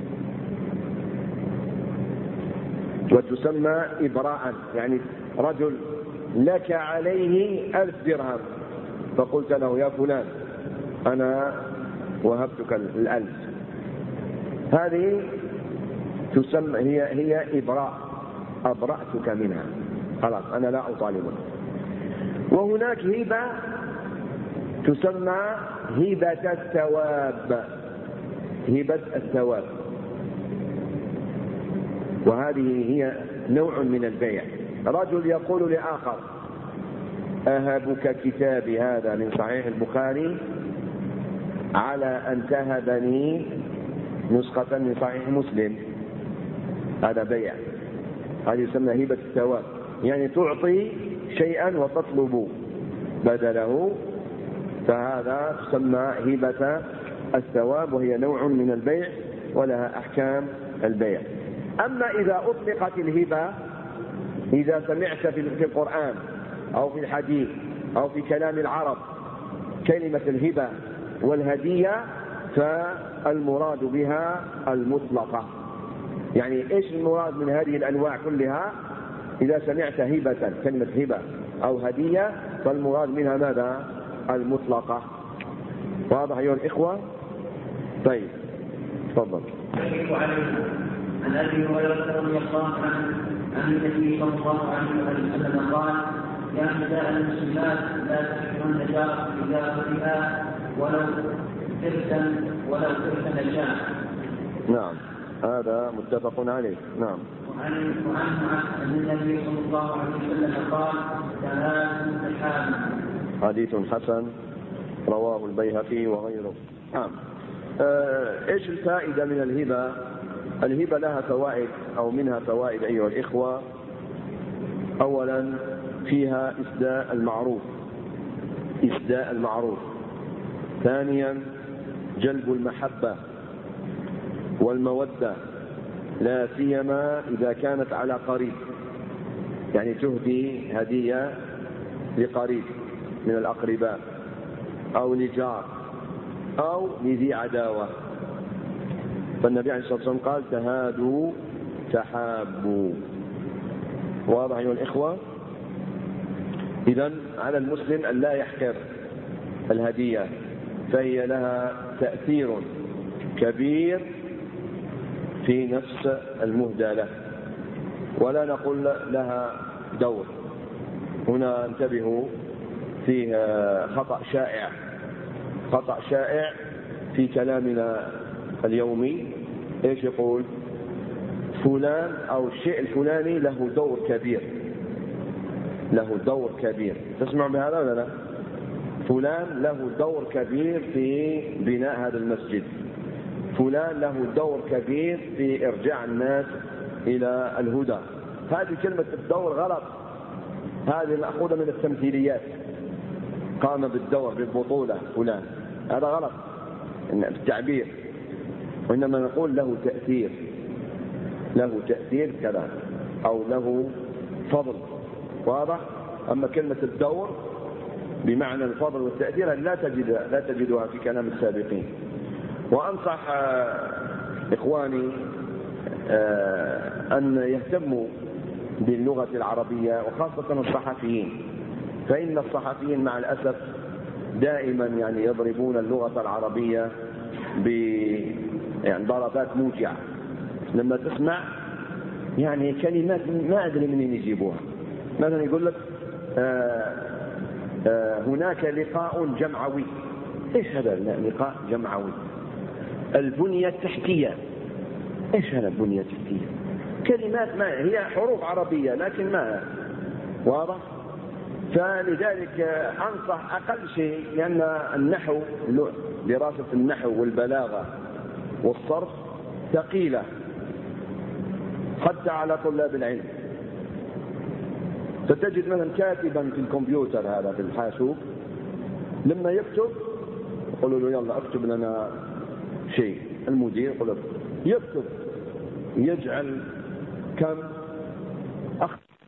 وتسمى إبراء. يعني رجل لك عليه 1000 درهم، فقلت له يا فلان أنا وهبتك 1000، هذه تسمى هي إبراء، أبرأتك منها، خلاص أنا لا أطالبك. وهناك هبة تسمى هبة الثواب، هبة الثواب، وهذه هي نوع من البيع. رجل يقول لآخر أهبك كتابي هذا من صحيح البخاري على أن تهبني نسخة من صحيح مسلم، هذا بيع، هذه يسمى هبة الثواب. يعني تعطي شيئا وتطلب بدله، فهذا تسمى هبة الثواب، وهي نوع من البيع ولها أحكام البيع. أما إذا أطلقت الهبة، إذا سمعت في القرآن أو في الحديث أو في كلام العرب كلمة الهبة والهدية، فالمراد بها المطلقة. يعني إيش المراد من هذه الأنواع كلها؟ إذا سمعت هبة، كلمة هبة أو هدية، فالمراد منها ماذا؟ المطلقة. واضح أيها الإخوة؟ طيب تفضل. عن ابي هريره رضي الله عنه عن النبي صلى الله عليه وسلم قال: يا نساء المسلمات لا تحكمن جارة بجارتها ولو كرتا الشام. نعم، هذا متفق عليه. نعم. وعنه أن النبي صلى الله عليه وسلم قال: ثلاث تحابب. حديث حسن رواه البيهقي وغيره. نعم. ايش الفائدة من الهبة؟ الهبة لها فوائد أو منها فوائد أيها الإخوة. أولا فيها إسداء المعروف، إسداء المعروف. ثانيا جلب المحبة والمودة، لا سيما إذا كانت على قريب، يعني تهدي هدية لقريب من الأقرباء أو لجار أو لذي عداوة. فالنبي عليه الصلاة والسلام قال: تهادوا تحابوا. واضح أيها الإخوة؟ إذن على المسلم أن لا يحقر الهدية، فهي لها تأثير كبير في نفس المهدى له، ولا نقول لها دور. هنا انتبهوا، فيه خطأ شائع في كلامنا اليومي. ايش يقول؟ فلان او الشيء الفلاني له دور كبير، له دور كبير. تسمع بهذا ولا لا؟ فلان له دور كبير في بناء هذا المسجد، فلان له دور كبير في إرجاع الناس إلى الهدى. هذه كلمة الدور غلط، هذه مأخوذة من التمثيليات. قام بالدور بالبطولة فلان، هذا غلط التعبير، وإنما نقول له تأثير، له تأثير كذا أو له فضل. واضح؟ أما كلمة الدور بمعنى الفضل والتأثير لا تجدها في كلام السابقين. وأنصح إخواني أن يهتموا باللغة العربية، وخاصة الصحفيين، فإن الصحفيين مع الأسف دائما يعني يضربون اللغة العربية يعني ضربات موجعة. لما تسمع يعني كلمات ما أدري منين يجيبوها. مثلا يقول لك هناك لقاء جمعوي. ايش هذا لقاء جمعوي؟ البنية التحتية. ايش هذا البنية التحتية؟ كلمات ما هي حروف عربية لكن ما واضح. فلذلك أنصح أقل شيء، لأن النحو، دراسة النحو والبلاغة والصرف ثقيلة حتى على طلاب العلم، فتجد مثلا كاتبا في الكمبيوتر هذا في الحاسوب لما يكتب يقولوا له يلا اكتب لنا شيء، المدير يقول يكتب، يجعل كم